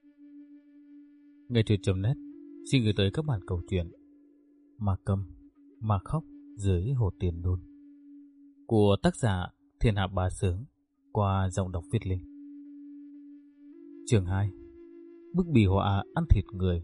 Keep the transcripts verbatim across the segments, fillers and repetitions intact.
Nghe truyện chấm net xin gửi tới các bạn câu chuyện Ma Câm, Ma Khóc dưới hồ Tiền Đôn của tác giả Thiên Hạ Bá Sướng qua giọng đọc Viết Linh. Chương hai. Bức bì họa ăn thịt người.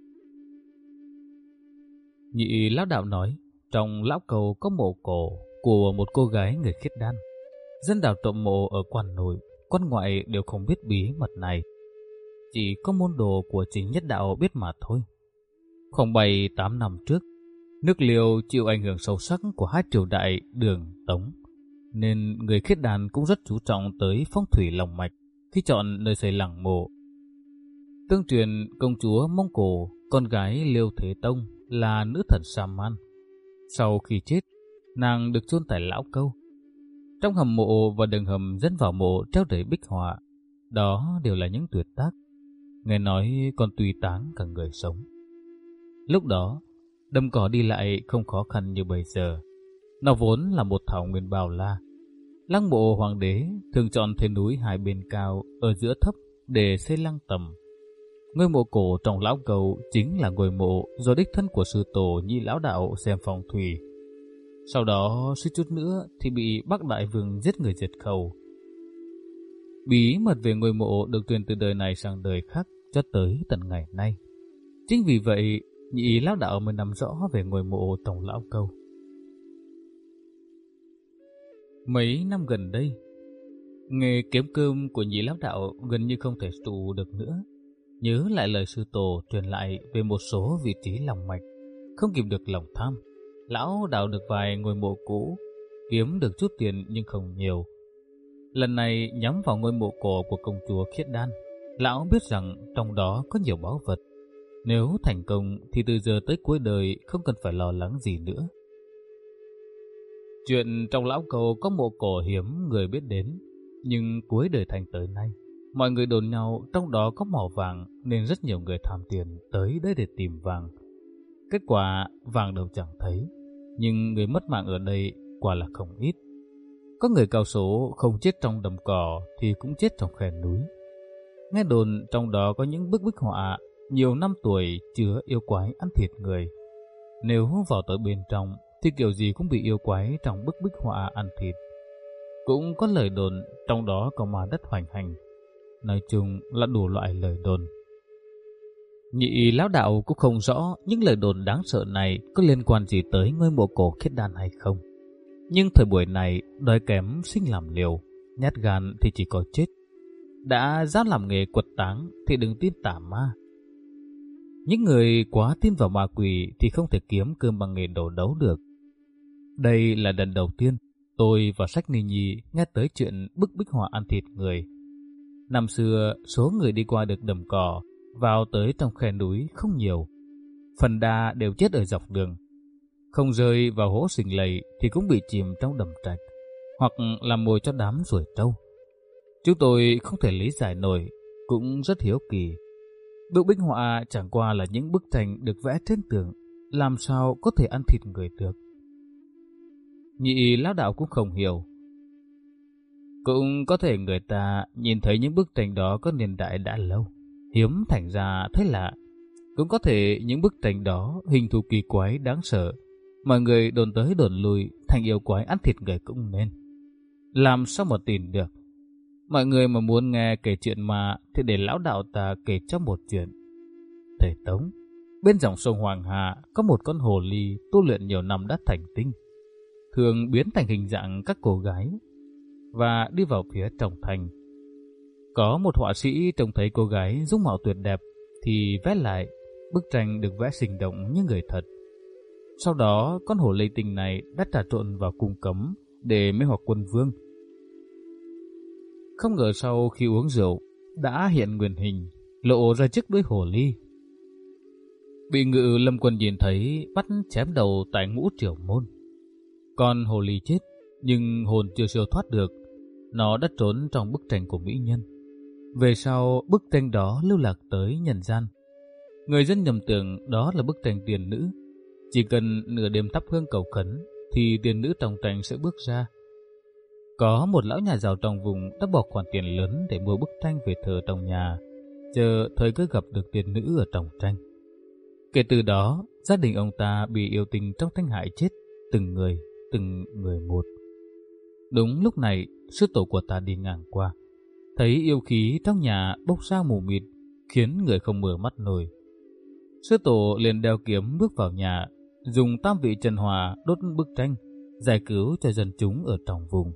Nhị lão đạo nói, trong lão cầu có mộ cổ của một cô gái người Khiết Đan. Dân đảo trộm mộ ở quan nội, quan ngoại đều không biết bí mật này. Chỉ có môn đồ của chính nhất đạo biết mà thôi. Khoảng bảy tám năm trước, nước Liêu chịu ảnh hưởng sâu sắc của hai triều đại Đường, Tống, nên người Khiết Đan cũng rất chú trọng tới phong thủy lòng mạch khi chọn nơi xây lăng mộ. Tương truyền công chúa Mông Cổ, con gái Liêu Thế Tông, là nữ thần Sa Man. Sau khi chết, nàng được chôn tại lão câu. Trong hầm mộ và đường hầm dẫn vào mộ treo đầy bích họa, đó đều là những tuyệt tác. Nghe nói còn tùy táng cả người sống. Lúc đó, đầm cỏ đi lại không khó khăn như bây giờ. Nó vốn là một thảo nguyên bao la. Lăng mộ hoàng đế thường chọn thế núi hai bên cao ở giữa thấp để xây lăng tầm. Ngôi mộ cổ trong lão cầu chính là ngôi mộ do đích thân của sư tổ Nhị lão đạo xem phong thủy. Sau đó suýt chút nữa thì bị Bắc Đại Vương giết người diệt khẩu. Bí mật về ngôi mộ được truyền từ đời này sang đời khác cho tới tận ngày nay. Chính vì vậy, Nhị lão đạo mới nắm rõ về ngôi mộ trong lão câu. Mấy năm gần đây, nghề kiếm cơm của Nhị lão đạo gần như không thể trụ được nữa. Nhớ lại lời sư tổ truyền lại về một số vị trí lòng mạch, không kìm được lòng tham. Lão đào được vài ngôi mộ cũ, kiếm được chút tiền nhưng không nhiều. Lần này nhắm vào ngôi mộ cổ của công chúa Khiết Đan, lão biết rằng trong đó có nhiều báu vật. Nếu thành công thì từ giờ tới cuối đời không cần phải lo lắng gì nữa. Chuyện trong lão cầu có mộ cổ hiếm người biết đến, nhưng cuối đời Thành tới nay, mọi người đồn nhau trong đó có mỏ vàng nên rất nhiều người tham tiền tới đấy để tìm vàng. Kết quả vàng đâu chẳng thấy, nhưng người mất mạng ở đây quả là không ít. Có người cao số không chết trong đầm cỏ thì cũng chết trong khe núi. Nghe đồn trong đó có những bức bích họa nhiều năm tuổi chứa yêu quái ăn thịt người. Nếu vào tới bên trong thì kiểu gì cũng bị yêu quái trong bức bích họa ăn thịt. Cũng có lời đồn trong đó có ma đất hoành hành. Nói chung là đủ loại lời đồn. Nhị lão đạo cũng không rõ những lời đồn đáng sợ này có liên quan gì tới ngôi mộ cổ Khiết Đan hay không. Nhưng thời buổi này đói kém sinh làm liều, nhát gan thì chỉ có chết. Đã dám làm nghề quật táng thì đừng tin tà ma. Những người quá tin vào ma quỷ thì không thể kiếm cơm bằng nghề đổ đấu được. Đây là lần đầu tiên tôi và Sách Ni Nhi nghe tới chuyện bức bích họa ăn thịt người. Năm xưa, số người đi qua được đầm cỏ vào tới trong khe núi không nhiều. Phần đa đều chết ở dọc đường. Không rơi vào hố sình lầy thì cũng bị chìm trong đầm trạch, hoặc làm mồi cho đám ruồi trâu. Chúng tôi không thể lý giải nổi, cũng rất hiếu kỳ. Bức bích họa chẳng qua là những bức tranh được vẽ trên tường, làm sao có thể ăn thịt người được. Nhị lão đạo cũng không hiểu. Cũng có thể người ta nhìn thấy những bức tranh đó có niên đại đã lâu, hiếm thành ra thấy lạ. Cũng có thể những bức tranh đó hình thù kỳ quái đáng sợ, mọi người đồn tới đồn lui thành yêu quái ăn thịt người cũng nên. Làm sao mà tin được. Mọi người mà muốn nghe kể chuyện mà thì để lão đạo ta kể cho một chuyện. Thời Tống, bên dòng sông Hoàng Hà có một con hồ ly tu luyện nhiều năm đã thành tinh, thường biến thành hình dạng các cô gái và đi vào phía trong thành. Có một họa sĩ trông thấy cô gái dung mạo tuyệt đẹp thì vẽ lại, bức tranh được vẽ sinh động như người thật. Sau đó con hồ ly tinh này đã trà trộn vào cung cấm để mê hoặc quân vương. Không ngờ sau khi uống rượu đã hiện nguyên hình, lộ ra chiếc đuôi hồ ly. Bị Ngự Lâm Quân nhìn thấy bắt chém đầu tại Ngũ Triều Môn. Con hồ ly chết nhưng hồn chưa siêu thoát được, nó đã trốn trong bức tranh của mỹ nhân. Về sau bức tranh đó lưu lạc tới nhân gian. Người dân nhầm tưởng đó là bức tranh tiền nữ. Chỉ cần nửa đêm thắp hương cầu khấn thì tiền nữ trong tranh sẽ bước ra. Có một lão nhà giàu trong vùng đã bỏ khoản tiền lớn để mua bức tranh về thờ trong nhà. chờ thời cơ gặp được tiên nữ ở trong tranh. Kể từ đó, gia đình ông ta bị yêu tình trong tranh hại chết, từng người, từng người một. Đúng lúc này, sư tổ của ta đi ngang qua, thấy yêu khí trong nhà bốc ra mù mịt, khiến người không mở mắt nổi. Sư tổ liền đeo kiếm bước vào nhà, dùng tam vị trần hòa đốt bức tranh, giải cứu cho dân chúng ở trong vùng.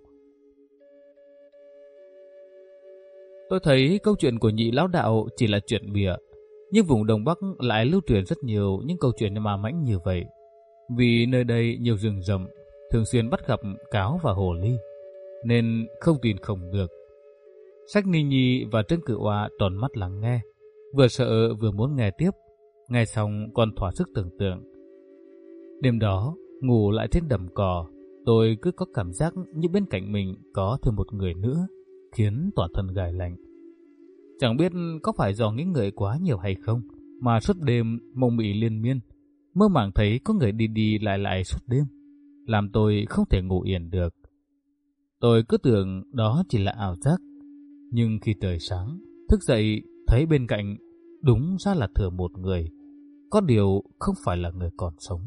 Tôi thấy câu chuyện của Nhị lão đạo chỉ là chuyện bịa, nhưng vùng Đông Bắc lại lưu truyền rất nhiều những câu chuyện ma mãnh như vậy. Vì nơi đây nhiều rừng rậm, thường xuyên bắt gặp cáo và hồ ly, nên không tin không được. Sách Ni Nhi và Trân Cự Oa tròn mắt lắng nghe, vừa sợ vừa muốn nghe tiếp, nghe xong còn thỏa sức tưởng tượng. Đêm đó, ngủ lại trên đầm cỏ, tôi cứ có cảm giác như bên cạnh mình có thêm một người nữa, khiến toàn thân gài lạnh. Chẳng biết có phải do nghĩ ngợi quá nhiều hay không, mà suốt đêm mộng mị liên miên, mơ màng thấy có người đi đi lại lại suốt đêm, làm tôi không thể ngủ yên được. Tôi cứ tưởng đó chỉ là ảo giác, nhưng khi trời sáng, thức dậy thấy bên cạnh đúng ra là thừa một người, có điều không phải là người còn sống.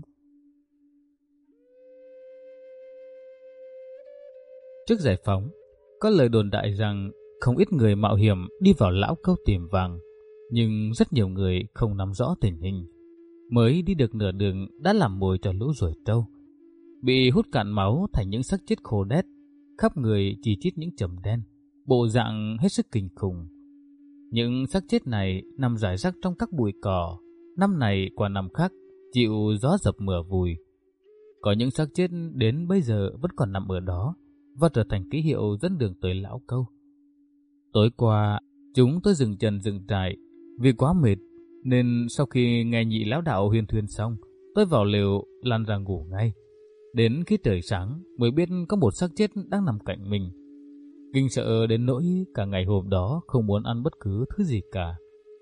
Trước giải phóng, có lời đồn đại rằng không ít người mạo hiểm đi vào lão câu tìm vàng, nhưng rất nhiều người không nắm rõ tình hình. Mới đi được nửa đường đã làm mồi cho lũ ruồi trâu, bị hút cạn máu thành những xác chết khô đét, khắp người chỉ chít những chấm đen, bộ dạng hết sức kinh khủng. Những xác chết này nằm rải rác trong các bụi cỏ, năm này qua năm khác, chịu gió dập mưa vùi. Có những xác chết đến bây giờ vẫn còn nằm ở đó, và trở thành ký hiệu dẫn đường tới lão câu. Tối qua, chúng tôi dừng chân dừng trại, vì quá mệt, nên sau khi nghe Nhị lão đạo huyên thuyên xong, tôi vào lều lăn ra ngủ ngay. Đến khi trời sáng mới biết có một xác chết đang nằm cạnh mình. Kinh sợ đến nỗi cả ngày hôm đó không muốn ăn bất cứ thứ gì cả.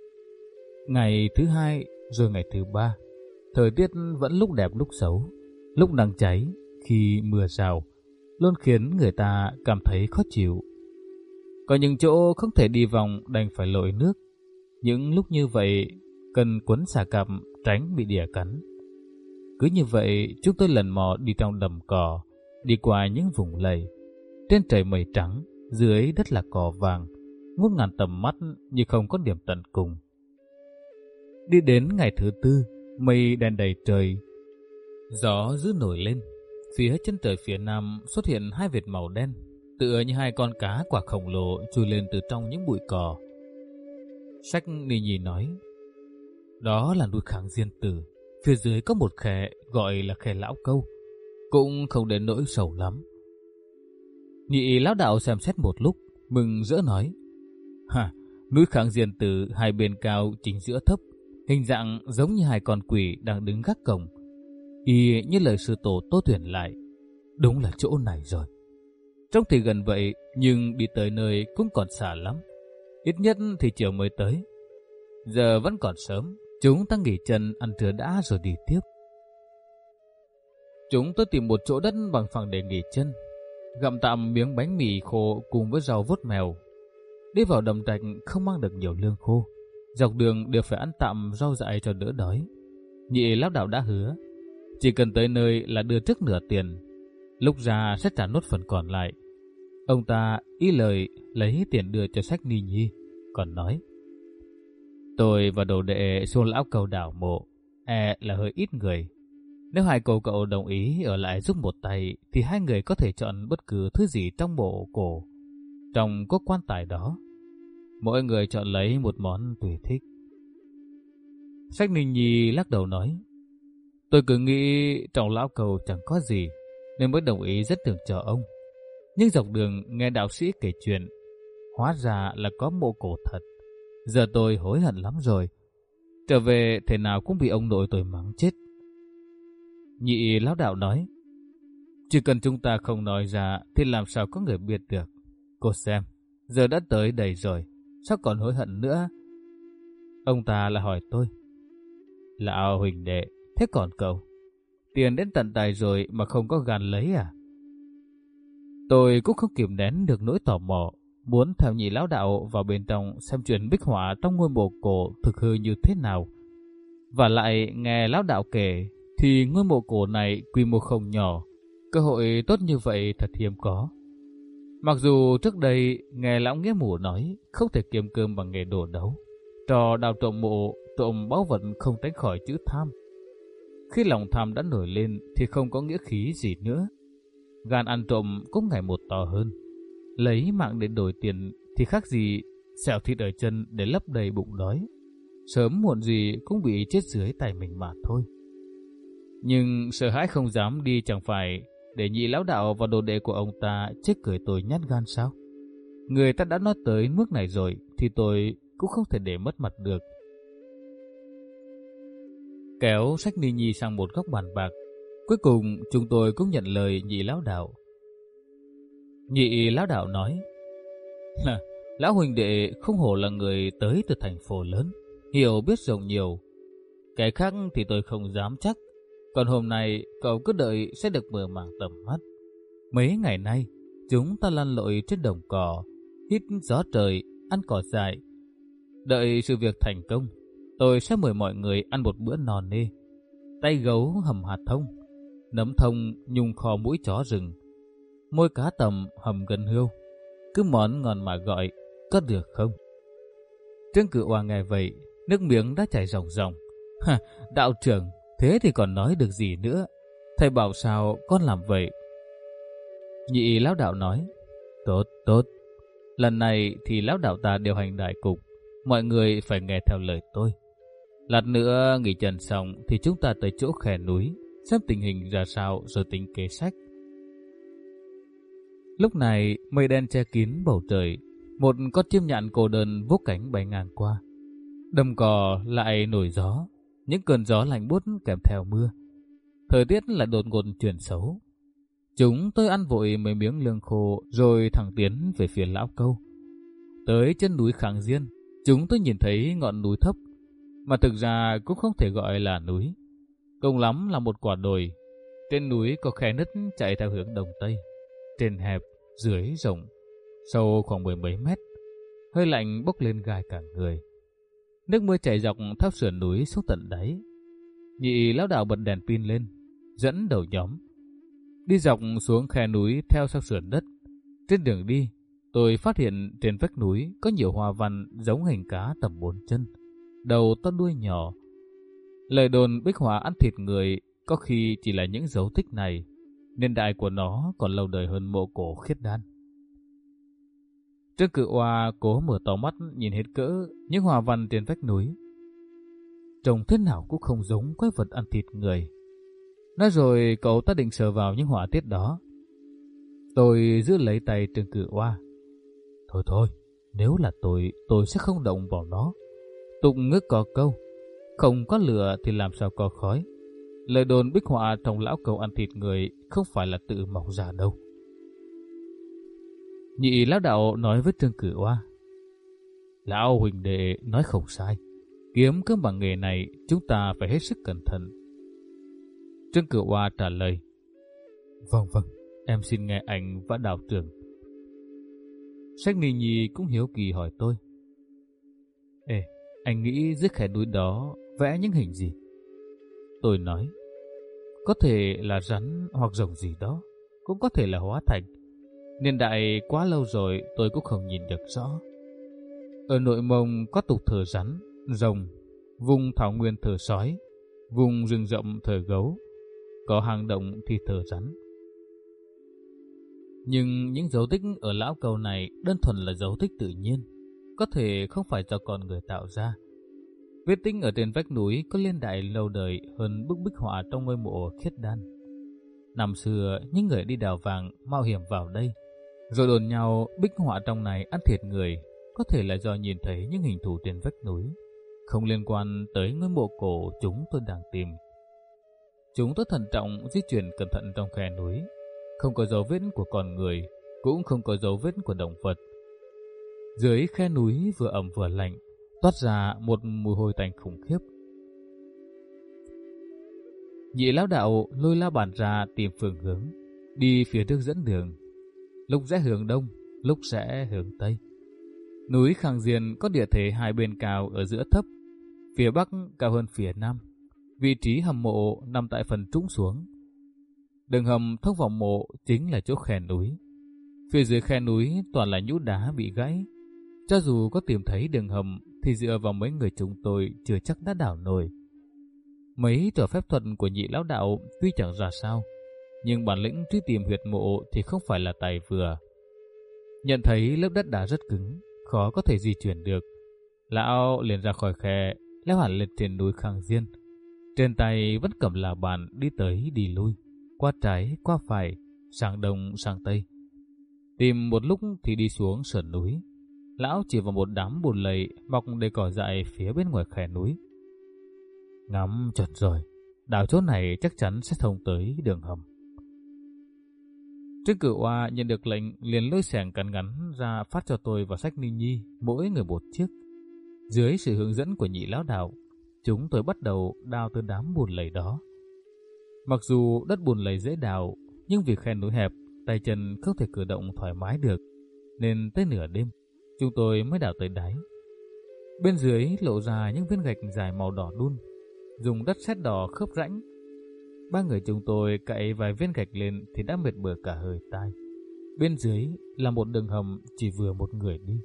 Ngày thứ hai rồi ngày thứ ba, thời tiết vẫn lúc đẹp lúc xấu, lúc nắng cháy, khi mưa rào, luôn khiến người ta cảm thấy khó chịu. Có những chỗ không thể đi vòng đành phải lội nước. Những lúc như vậy cần quấn xà cạp tránh bị đỉa cắn. Cứ như vậy chúng tôi lần mò đi trong đầm cỏ, đi qua những vùng lầy. Trên trời mây trắng, dưới đất là cỏ vàng, ngút ngàn tầm mắt như không có điểm tận cùng. Đi đến ngày thứ tư, mây đen đầy trời, gió dữ nổi lên. Phía chân trời phía nam xuất hiện hai vệt màu đen, tựa như hai con cá quả khổng lồ chui lên từ trong những bụi cỏ. Sách Ni Nhi nói, đó là núi Kháng Diên Tử, phía dưới có một khe gọi là khe lão câu, cũng không đến nỗi sầu lắm. Nhị lão đạo xem xét một lúc, mừng rỡ nói, ha, núi Kháng Diên Tử hai bên cao chính giữa thấp, hình dạng giống như hai con quỷ đang đứng gác cổng. Y như lời sư tổ Tô Tuyển lại, đúng là chỗ này rồi. Trông thì gần vậy, nhưng đi tới nơi cũng còn xa lắm. Ít nhất thì chiều mới tới. Giờ vẫn còn sớm, chúng ta nghỉ chân ăn trưa đã rồi đi tiếp. Chúng tôi tìm một chỗ đất bằng phẳng để nghỉ chân, gặm tạm miếng bánh mì khô cùng với rau vốt mèo. Đi vào đầm trạch không mang được nhiều lương khô, dọc đường đều phải ăn tạm rau dại cho đỡ đói. Nhị lão đạo đã hứa, chỉ cần tới nơi là đưa trước nửa tiền, lúc ra sẽ trả nốt phần còn lại. Ông ta ý lời lấy tiền đưa cho Sách Ni Nhi, còn nói, tôi và đồ đệ xuống lão cầu đảo mộ, e là hơi ít người. Nếu hai cô cậu đồng ý ở lại giúp một tay, thì hai người có thể chọn bất cứ thứ gì trong mộ cổ, trong cốt quan tài đó. Mỗi người chọn lấy một món tùy thích. Sách Ni Nhi lắc đầu nói, tôi cứ nghĩ trong lão cầu chẳng có gì, nên mới đồng ý rất tưởng cho ông. Nhưng dọc đường nghe đạo sĩ kể chuyện, hóa ra là có mộ cổ thật. Giờ tôi hối hận lắm rồi. Trở về thế nào cũng bị ông nội tôi mắng chết. Nhị lão đạo nói, chỉ cần chúng ta không nói ra thì làm sao có người biết được. Cô xem, giờ đã tới đây rồi, sao còn hối hận nữa? Ông ta lại hỏi tôi, lão huỳnh đệ, thế còn cậu? Tiền đến tận tay rồi mà không có gan lấy à? Tôi cũng không kìm nén được nỗi tò mò, muốn theo nhị lão đạo vào bên trong xem chuyện bích họa trong ngôi mộ cổ thực hư như thế nào. Và lại nghe lão đạo kể thì ngôi mộ cổ này quy mô không nhỏ, cơ hội tốt như vậy thật hiếm có. Mặc dù trước đây nghe lão nghĩa mù nói không thể kiếm cơm bằng nghề đổ đấu, trò đào trộm mộ, trộm báu vật không tránh khỏi chữ tham. Khi lòng tham đã nổi lên thì không có nghĩa khí gì nữa. Gan ăn trộm cũng ngày một to hơn. Lấy mạng để đổi tiền thì khác gì xẻo thịt ở chân để lấp đầy bụng đói. Sớm muộn gì cũng bị chết dưới tay mình mà thôi. Nhưng sợ hãi không dám đi chẳng phải để nhị lão đạo và đồ đệ của ông ta chết cười tôi nhát gan sao? Người ta đã nói tới mức này rồi thì tôi cũng không thể để mất mặt được. Kéo Sách Ni Nhi sang một góc bàn bạc, cuối cùng chúng tôi cũng nhận lời nhị lão đạo. Nhị lão đạo nói, lão huynh đệ không hổ là người tới từ thành phố lớn, hiểu biết rộng nhiều. Cái khác thì tôi không dám chắc, còn hôm nay cậu cứ đợi sẽ được mở màng tầm mắt. Mấy ngày nay, chúng ta lăn lội trên đồng cỏ, hít gió trời, ăn cỏ dại. Đợi sự việc thành công, tôi sẽ mời mọi người ăn một bữa no nê. Tay gấu hầm hạt thông, nấm thông nhung kho mũi chó rừng, môi cá tầm hầm gân hươu. Cứ món ngon mà gọi, có được không? Trương Cự Oa nghe vậy, nước miếng đã chảy ròng ròng. Ha, đạo trưởng, thế thì còn nói được gì nữa? Thầy bảo sao con làm vậy? Nhị lão đạo nói, tốt, tốt. Lần này thì lão đạo ta điều hành đại cục, mọi người phải nghe theo lời tôi. Lát nữa nghỉ chân xong thì chúng ta tới chỗ khe núi, xem tình hình ra sao rồi tính kế sách. Lúc này mây đen che kín bầu trời, một con chim nhạn cô đơn vỗ cánh bay ngang qua. Đầm cỏ lại nổi gió, những cơn gió lạnh buốt kèm theo mưa. Thời tiết lại đột ngột chuyển xấu. Chúng tôi ăn vội mấy miếng lương khô rồi thẳng tiến về phía lão câu. Tới chân núi Kháng Diên, chúng tôi nhìn thấy ngọn núi thấp, mà thực ra cũng không thể gọi là núi. Cùng lắm là một quả đồi. Trên núi có khe nứt chạy theo hướng đông tây. Trên hẹp, dưới rộng, sâu khoảng mười mấy mét. Hơi lạnh bốc lên gai cả người. Nước mưa chảy dọc theo sườn núi xuống tận đáy. Nhị lão đạo bật đèn pin lên, dẫn đầu nhóm đi dọc xuống khe núi theo sau sườn đất. Trên đường đi, tôi phát hiện trên vách núi có nhiều hoa văn giống hình cá tầm bốn chân, đầu to đuôi nhỏ. Lời đồn bích họa ăn thịt người có khi chỉ là những dấu tích này, niên đại của nó còn lâu đời hơn mộ cổ Khiết Đan. Trương Cự Oa cố mở to mắt nhìn hết cỡ những hoa văn trên vách núi. Trông thế nào cũng không giống quái vật ăn thịt người. Nói rồi cậu ta định sờ vào những họa tiết đó. Tôi giữ lấy tay Trương Cự Oa. Thôi thôi, nếu là tôi, tôi sẽ không động vào nó. Tụng ngước có câu, không có lửa thì làm sao có khói. Lời đồn bích họa trong lão cầu ăn thịt người không phải là tự mọc ra đâu. Nhị lão đạo nói với Trương Cự Oa, lão huynh đệ nói không sai. Kiếm cơm bằng nghề này chúng ta phải hết sức cẩn thận. Trương Cự Oa trả lời, vâng vâng, em xin nghe anh và đạo trưởng. Sách Ni Nhi cũng hiếu kỳ hỏi tôi, ê, anh nghĩ dưới khe núi đó vẽ những hình gì? Tôi nói, có thể là rắn hoặc rồng gì đó, cũng có thể là hóa thạch. Niên đại quá lâu rồi tôi cũng không nhìn được rõ. Ở Nội Mông có tục thờ rắn, rồng, vùng thảo nguyên thờ sói, vùng rừng rộng thờ gấu, có hang động thì thờ rắn. Nhưng những dấu tích ở lão cầu này đơn thuần là dấu tích tự nhiên, có thể không phải do con người tạo ra. Vết tích ở trên vách núi có niên đại lâu đời hơn bức bích họa trong ngôi mộ Khiết Đan. Năm xưa, những người đi đào vàng mạo hiểm vào đây, rồi đồn nhau bích họa trong này ăn thịt người, có thể là do nhìn thấy những hình thù trên vách núi, không liên quan tới ngôi mộ cổ chúng tôi đang tìm. Chúng tôi thận trọng di chuyển cẩn thận trong khe núi, không có dấu vết của con người, cũng không có dấu vết của động vật. Dưới khe núi vừa ẩm vừa lạnh, toát ra một mùi hôi tanh khủng khiếp. Nhị lão đạo lôi la bàn ra tìm phương hướng, đi phía trước dẫn đường. Lúc rẽ hướng đông, lúc rẽ hướng Tây. Núi Khang Diên có địa thế hai bên cao ở giữa thấp, phía Bắc cao hơn phía Nam. Vị trí hầm mộ nằm tại phần trũng xuống. Đường hầm thông vào mộ chính là chỗ khe núi. Phía dưới khe núi toàn là nhũ đá bị gãy. Cho dù có tìm thấy đường hầm thì dựa vào mấy người chúng tôi chưa chắc đã đảo nổi. Mấy trò phép thuật của Nhị lão đạo tuy chẳng ra sao, nhưng bản lĩnh truy tìm huyệt mộ thì không phải là tài vừa. Nhận thấy lớp đất đá rất cứng, khó có thể di chuyển được, lão liền ra khỏi khe, leo hẳn lên trên núi Khang Diên. Trên tay vẫn cầm là bàn đi tới đi lui, qua trái qua phải, sang đông sang tây. Tìm một lúc thì đi xuống sườn núi. Lão chỉ vào một đám bùn lầy mọc đầy cỏ dại phía bên ngoài khe núi. Ngắm chật rồi, đào chỗ này chắc chắn sẽ thông tới đường hầm. Trương Cửu Oa nhận được lệnh liền lôi xẻng cắn ngắn ra phát cho tôi và Sách Ni Nhi mỗi người một chiếc. Dưới sự hướng dẫn của Nhị lão đạo, chúng tôi bắt đầu đào từ đám bùn lầy đó. Mặc dù đất bùn lầy dễ đào, nhưng vì khe núi hẹp, tay chân không thể cử động thoải mái được, nên tới nửa đêm, chúng tôi mới đào tới đáy. Bên dưới lộ ra những viên gạch dài màu đỏ đun, dùng đất sét đỏ khớp rãnh. Ba người chúng tôi cạy vài viên gạch lên thì đã mệt bở cả hơi tai. Bên dưới là một đường hầm chỉ vừa một người đi.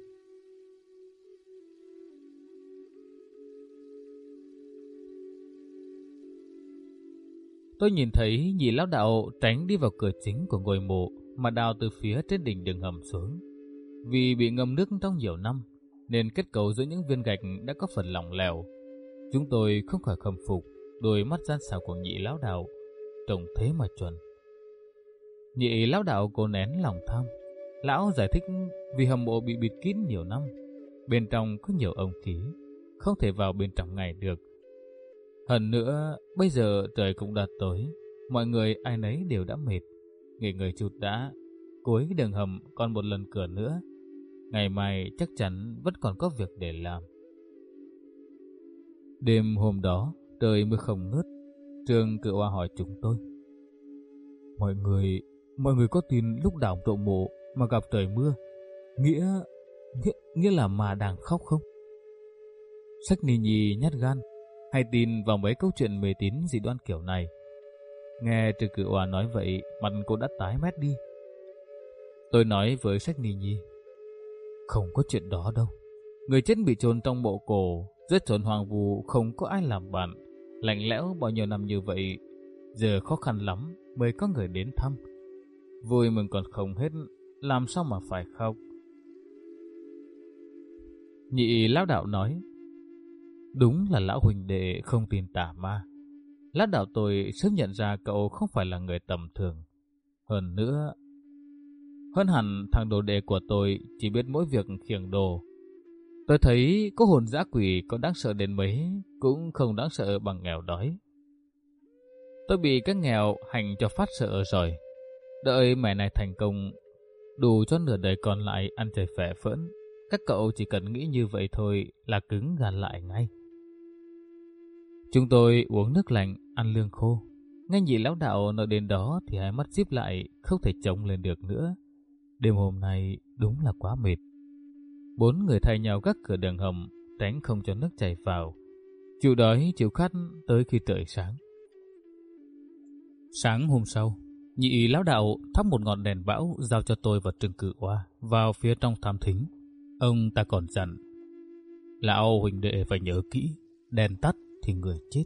Tôi nhìn thấy Nhị lão đạo tránh đi vào cửa chính của ngôi mộ mà đào từ phía trên đỉnh đường hầm xuống. Vì bị ngâm nước trong nhiều năm nên kết cấu giữa những viên gạch đã có phần lỏng lẻo. Chúng tôi không khỏi khâm phục đôi mắt gian xảo của Nhị lão đạo, trông thế mà chuẩn. Nhị lão đạo cố nén lòng tham. Lão giải thích vì hầm mộ bị bịt kín nhiều năm, bên trong có nhiều âm khí, không thể vào bên trong ngày được. Hơn nữa, bây giờ trời cũng đã tối, mọi người ai nấy đều đã mệt, nghỉ ngơi chút đã. Cuối đường hầm còn một lần cửa nữa, ngày mai chắc chắn vẫn còn có việc để làm. Đêm hôm đó, trời mưa không ngớt. Trương Cửu Oa hỏi chúng tôi: Mọi người, mọi người có tin lúc đào trộm mộ mà gặp trời mưa, nghĩa, nghĩa, nghĩa là mà đang khóc không? Sách Ni Nhi nhát gan, hay tin vào mấy câu chuyện mê tín dị đoan kiểu này. Nghe Trương Cửu Oa nói vậy, mặt cô đã tái mét đi. Tôi nói với Sách Ni Nhi: Không có chuyện đó đâu. Người chết bị chôn trong mộ cổ, rất chốn hoang vu, không có ai làm bạn, lạnh lẽo bao nhiêu năm như vậy, giờ khó khăn lắm mới có người đến thăm. Vui mừng còn không hết, làm sao mà phải khóc? Nhị lão đạo nói: Đúng là lão huỳnh đệ không tin tà ma. Lão đạo tôi sớm nhận ra cậu không phải là người tầm thường. Hơn nữa, hơn hẳn thằng đồ đệ của tôi chỉ biết mỗi việc khiêng đồ. Tôi thấy có hồn dã quỷ có đáng sợ đến mấy cũng không đáng sợ bằng nghèo đói. Tôi bị cái nghèo hành cho phát sợ rồi. Đợi mẻ này thành công, đủ cho nửa đời còn lại ăn chơi phẻ phỡn. Các cậu chỉ cần nghĩ như vậy thôi là cứng gan lại ngay. Chúng tôi uống nước lạnh, ăn lương khô. Nghe Nhị lão đạo nói đến đó thì hai mắt díp lại, không thể chống lên được nữa. Đêm hôm nay đúng là quá mệt. Bốn người thay nhau gác cửa đường hầm, tránh không cho nước chảy vào. Chịu đói chịu khát tới khi trời sáng. Sáng hôm sau, Nhị lão đạo thắp một ngọn đèn bão giao cho tôi và Trương Cửu Oa vào phía trong tham thính. Ông ta còn dặn: Lão huỳnh đệ phải nhớ kỹ, đèn tắt thì người chết.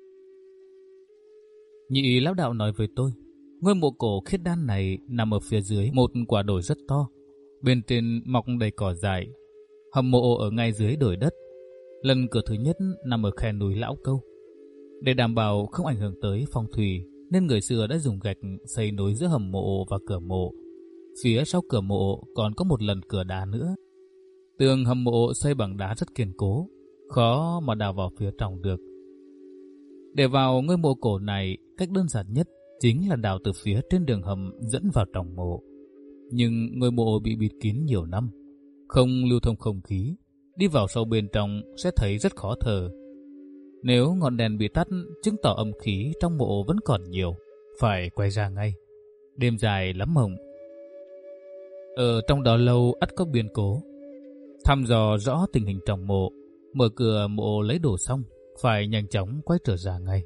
Nhị lão đạo nói với tôi: Ngôi mộ cổ khiết đan này nằm ở phía dưới một quả đồi rất to, bên trên mọc đầy cỏ dại. Hầm mộ ở ngay dưới đồi đất. Lần cửa thứ nhất nằm ở khe núi Lão Câu. Để đảm bảo không ảnh hưởng tới phong thủy, nên người xưa đã dùng gạch xây nối giữa hầm mộ và cửa mộ. Phía sau cửa mộ còn có một lần cửa đá nữa. Tường hầm mộ xây bằng đá rất kiên cố, khó mà đào vào phía trong được. Để vào ngôi mộ cổ này, cách đơn giản nhất chính là đào từ phía trên đường hầm dẫn vào trong mộ. Nhưng ngôi mộ bị bịt kín nhiều năm, không lưu thông không khí, đi vào sâu bên trong sẽ thấy rất khó thở. Nếu ngọn đèn bị tắt, chứng tỏ âm khí trong mộ vẫn còn nhiều, phải quay ra ngay. Đêm dài lắm mộng. Ở trong đó lâu ắt có biến cố. Thăm dò rõ tình hình trong mộ, mở cửa mộ lấy đồ xong, phải nhanh chóng quay trở ra ngay.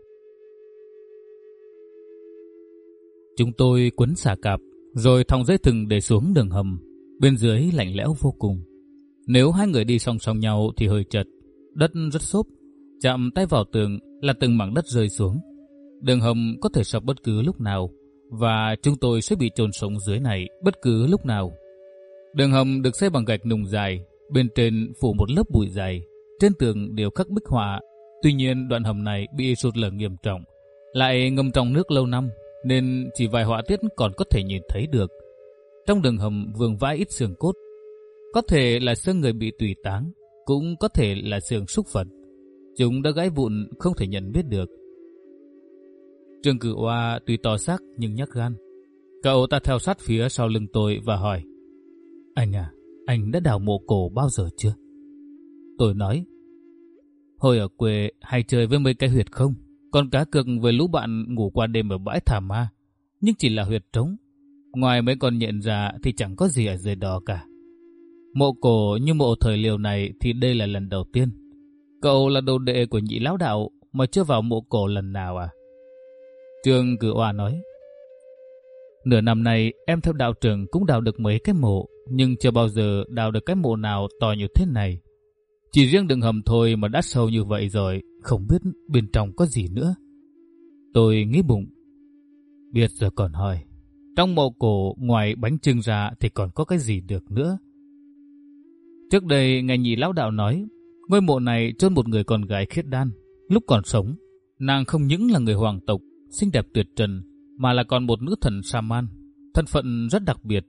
Chúng tôi quấn xà cạp, rồi thòng dây thừng để xuống đường hầm. Bên dưới lạnh lẽo vô cùng. Nếu hai người đi song song nhau thì hơi chật, đất rất xốp, chạm tay vào tường là từng mảng đất rơi xuống. Đường hầm có thể sập bất cứ lúc nào, và chúng tôi sẽ bị chôn sống dưới này bất cứ lúc nào. Đường hầm được xây bằng gạch nung dài, bên trên phủ một lớp bụi dày, trên tường đều khắc bích họa. Tuy nhiên đoạn hầm này bị sụt lở nghiêm trọng, lại ngâm trong nước lâu năm, nên chỉ vài họa tiết còn có thể nhìn thấy được. Trong đường hầm vương vãi ít xương cốt, có thể là xương người bị tùy táng, cũng có thể là xương súc vật. Chúng đã gãy vụn không thể nhận biết được. Trương Cử Oa tuy to xác nhưng nhát gan. Cậu ta theo sát phía sau lưng tôi và hỏi: Anh à, anh đã đào mộ cổ bao giờ chưa? Tôi nói: Hồi ở quê hay chơi với mấy cái huyệt không, còn cá cược với lũ bạn ngủ qua đêm ở bãi Thả Ma, nhưng chỉ là huyệt trống. Ngoài mấy con nhện ra thì chẳng có gì ở dưới đó cả. Mộ cổ như mộ thời Liêu này thì đây là lần đầu tiên. Cậu là đồ đệ của Nhị lão đạo mà chưa vào mộ cổ lần nào à? Trương Cử Oa nói: Nửa năm nay em theo đạo trưởng cũng đào được mấy cái mộ, nhưng chưa bao giờ đào được cái mộ nào to như thế này. Chỉ riêng đường hầm thôi mà đã sâu như vậy rồi, không biết bên trong có gì nữa. Tôi nghĩ bụng, biết rồi còn hỏi, trong mộ cổ ngoài bánh chưng ra thì còn có cái gì được nữa. Trước đây ngài Nhị lão đạo nói, ngôi mộ này chôn một người con gái khiết đan. Lúc còn sống, nàng không những là người hoàng tộc, xinh đẹp tuyệt trần, mà là còn một nữ thần Saman, thân phận rất đặc biệt.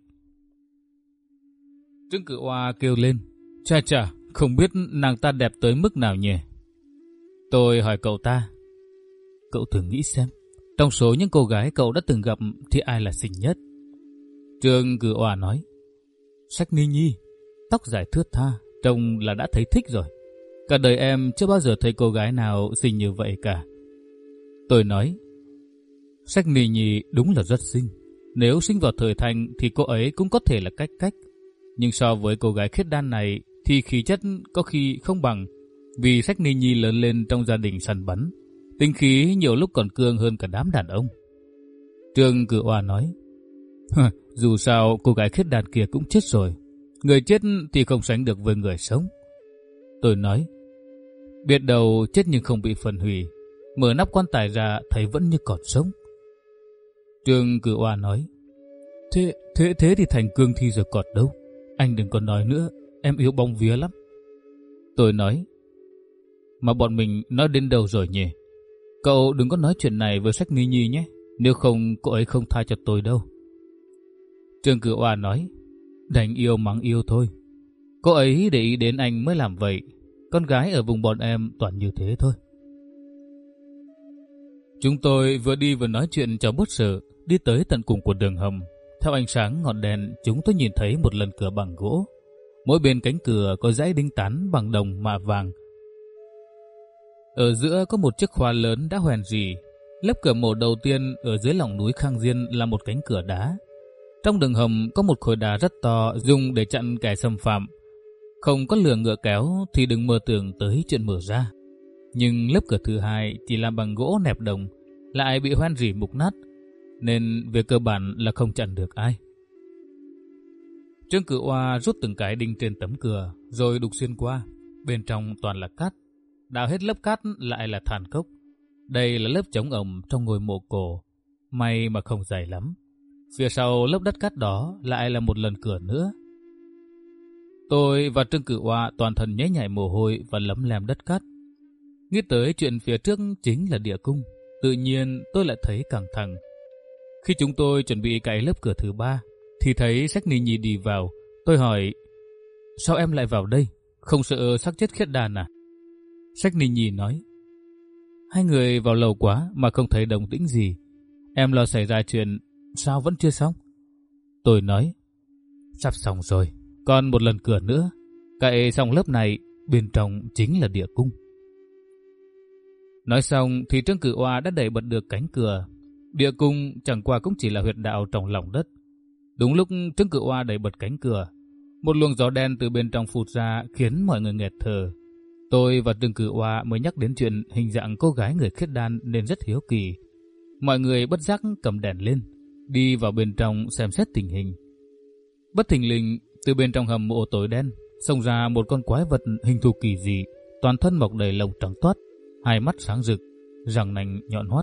Trương Cử Oa kêu lên: Chà chà, không biết nàng ta đẹp tới mức nào nhỉ? Tôi hỏi cậu ta: Cậu thử nghĩ xem, trong số những cô gái cậu đã từng gặp thì ai là xinh nhất? Trương Cử Oa nói: Sách Ni Nhi, tóc dài thướt tha, trông là đã thấy thích rồi. Cả đời em chưa bao giờ thấy cô gái nào xinh như vậy cả. Tôi nói: Sách Ni Nhi đúng là rất xinh. Nếu sinh vào thời thanh thì cô ấy cũng có thể là cách cách. Nhưng so với cô gái khiết đan này thì khí chất có khi không bằng, vì Sách Ni Nhi lớn lên trong gia đình săn bắn, tính khí nhiều lúc còn cương hơn cả đám đàn ông. Trương Cử Oa nói: Dù sao cô gái khiết đan kia cũng chết rồi, người chết thì không sánh được với người sống. Tôi nói: Biết đâu chết nhưng không bị phân hủy, mở nắp quan tài ra thấy vẫn như còn sống. Trương Cử Oa nói: Thế, thế, thế thì thành cương thi rồi còn đâu. Anh đừng có nói nữa, em yếu bóng vía lắm. Tôi nói: Mà bọn mình nói đến đâu rồi nhỉ? Cậu đừng có nói chuyện này với Sách Ni Nhi nhé, nếu không cô ấy không tha cho tôi đâu. Trương Cử Oa nói: Đành yêu mắng yêu thôi. Cô ấy để ý đến anh mới làm vậy. Con gái ở vùng bọn em toàn như thế thôi. Chúng tôi vừa đi vừa nói chuyện cho bớt sợ, đi tới tận cùng của đường hầm. Theo ánh sáng ngọn đèn, chúng tôi nhìn thấy một lần cửa bằng gỗ. Mỗi bên cánh cửa có dãy đinh tán bằng đồng mạ vàng. Ở giữa có một chiếc khóa lớn đã hoen rỉ. Lớp cửa mộ đầu tiên ở dưới lòng núi Khang Diên là một cánh cửa đá. Trong đường hầm có một khối đá rất to dùng để chặn kẻ xâm phạm. Không có lửa ngựa kéo thì đừng mơ tưởng tới chuyện mở ra. Nhưng lớp cửa thứ hai chỉ làm bằng gỗ nẹp đồng, lại bị hoen rỉ mục nát, nên về cơ bản là không chặn được ai. Trương Cử Oa rút từng cái đinh trên tấm cửa rồi đục xuyên qua. Bên trong toàn là cát, đào hết lớp cát lại là than cốc. Đây là lớp chống ẩm trong ngôi mộ cổ, may mà không dày lắm. Phía sau lớp đất cát đó lại là một lần cửa nữa. Tôi và Trương Cử Oa toàn thân nhễ nhại mồ hôi và lấm lem đất cát. Nghĩ tới chuyện phía trước chính là địa cung, tự nhiên tôi lại thấy căng thẳng. Khi chúng tôi chuẩn bị cày lớp cửa thứ ba thì thấy Sách Ni Nhi đi vào. Tôi hỏi: Sao em lại vào đây? Không sợ xác chết khiết đan à? Sách Ni Nhi nói: Hai người vào lâu quá mà không thấy động tĩnh gì. Em lo xảy ra chuyện, sao vẫn chưa xong? Tôi nói: Sắp xong rồi, còn một lần cửa nữa. Cày xong lớp này, bên trong chính là địa cung. Nói xong thì Trương Cử Oa đã đẩy bật được cánh cửa. Địa cung chẳng qua cũng chỉ là huyệt đạo trong lòng đất. Đúng lúc Trương Cự Oa đẩy bật cánh cửa, một luồng gió đen từ bên trong phụt ra khiến mọi người nghẹt thở. Tôi và Trương Cự Oa mới nhắc đến chuyện hình dạng cô gái người khiết đan nên rất hiếu kỳ. Mọi người bất giác cầm đèn lên, đi vào bên trong xem xét tình hình. Bất thình lình, từ bên trong hầm mộ tối đen xông ra một con quái vật hình thù kỳ dị, toàn thân mọc đầy lông trắng toát, hai mắt sáng rực, răng nanh nhọn hoắt.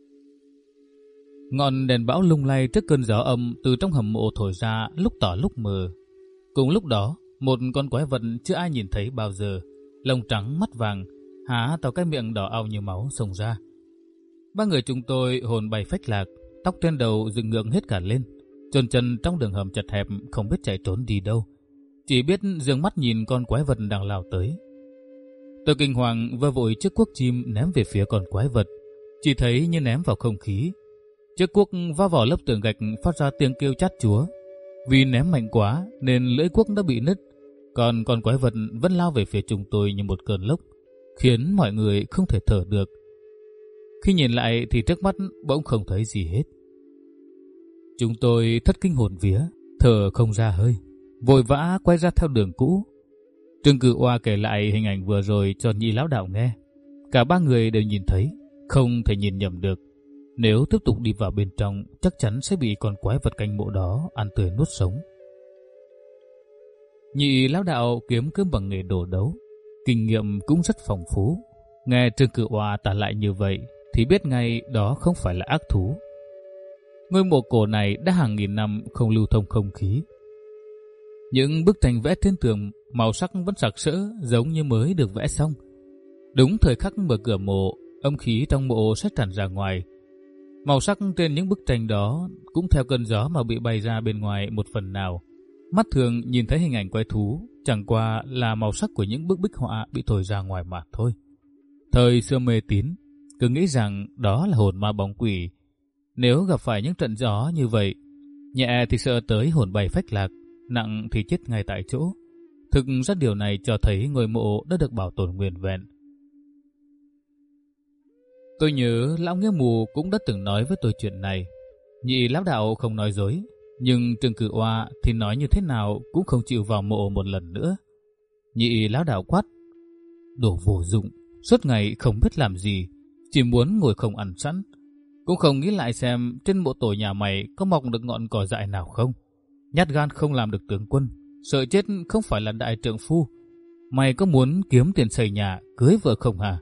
Ngọn đèn bão lung lay trước cơn gió âm từ trong hầm mộ thổi ra, lúc tỏ lúc mờ. Cùng lúc đó, một con quái vật chưa ai nhìn thấy bao giờ, lông trắng mắt vàng, há to cái miệng đỏ ao như máu xông ra. Ba người chúng tôi hồn bay phách lạc, tóc trên đầu dựng ngược hết cả lên, chôn chân trong đường hầm chật hẹp, không biết chạy trốn đi đâu, chỉ biết dương mắt nhìn con quái vật đang lao tới. Tôi kinh hoàng vơ vội chiếc cuốc chim ném về phía con quái vật, chỉ thấy như ném vào không khí. Chiếc cuốc va vào lớp tường gạch phát ra tiếng kêu chát chúa. Vì ném mạnh quá nên lưỡi cuốc đã bị nứt, còn con quái vật vẫn lao về phía chúng tôi như một cơn lốc, khiến mọi người không thể thở được. Khi nhìn lại thì trước mắt bỗng không thấy gì hết. Chúng tôi thất kinh hồn vía, thở không ra hơi, vội vã quay ra theo đường cũ. Trương Cự Oa kể lại hình ảnh vừa rồi cho Nhị lão đạo nghe. Cả ba người đều nhìn thấy, không thể nhìn nhầm được. Nếu tiếp tục đi vào bên trong, chắc chắn sẽ bị con quái vật canh mộ đó ăn tươi nuốt sống. Nhị lão đạo kiếm cơm bằng nghề đồ đấu, kinh nghiệm cũng rất phong phú. Nghe Trương Cự Oa tả lại như vậy thì biết ngay đó không phải là ác thú. Ngôi mộ cổ này đã hàng nghìn năm không lưu thông không khí. Những bức tranh vẽ trên tường màu sắc vẫn sặc sỡ giống như mới được vẽ xong. Đúng thời khắc mở cửa mộ, âm khí trong mộ sẽ tràn ra ngoài. Màu sắc trên những bức tranh đó cũng theo cơn gió mà bị bay ra bên ngoài một phần nào. Mắt thường nhìn thấy hình ảnh quái thú chẳng qua là màu sắc của những bức bích họa bị thổi ra ngoài mà thôi. Thời xưa mê tín, cứ nghĩ rằng đó là hồn ma bóng quỷ. Nếu gặp phải những trận gió như vậy, nhẹ thì sợ tới hồn bay phách lạc, nặng thì chết ngay tại chỗ. Thực ra điều này cho thấy ngôi mộ đã được bảo tồn nguyên vẹn. Tôi nhớ lão nghĩa mù cũng đã từng nói với tôi chuyện này. Nhị lão đạo không nói dối, nhưng Trương Cự Oa thì nói như thế nào cũng không chịu vào mộ một lần nữa. Nhị lão đạo quát: "Đồ vô dụng, suốt ngày không biết làm gì, chỉ muốn ngồi không ăn sẵn, cũng không nghĩ lại xem trên mộ tổ nhà mày có mọc được ngọn cỏ dại nào không. Nhát gan không làm được tướng quân, sợ chết không phải là đại trượng phu. Mày có muốn kiếm tiền xây nhà, cưới vợ không hả?"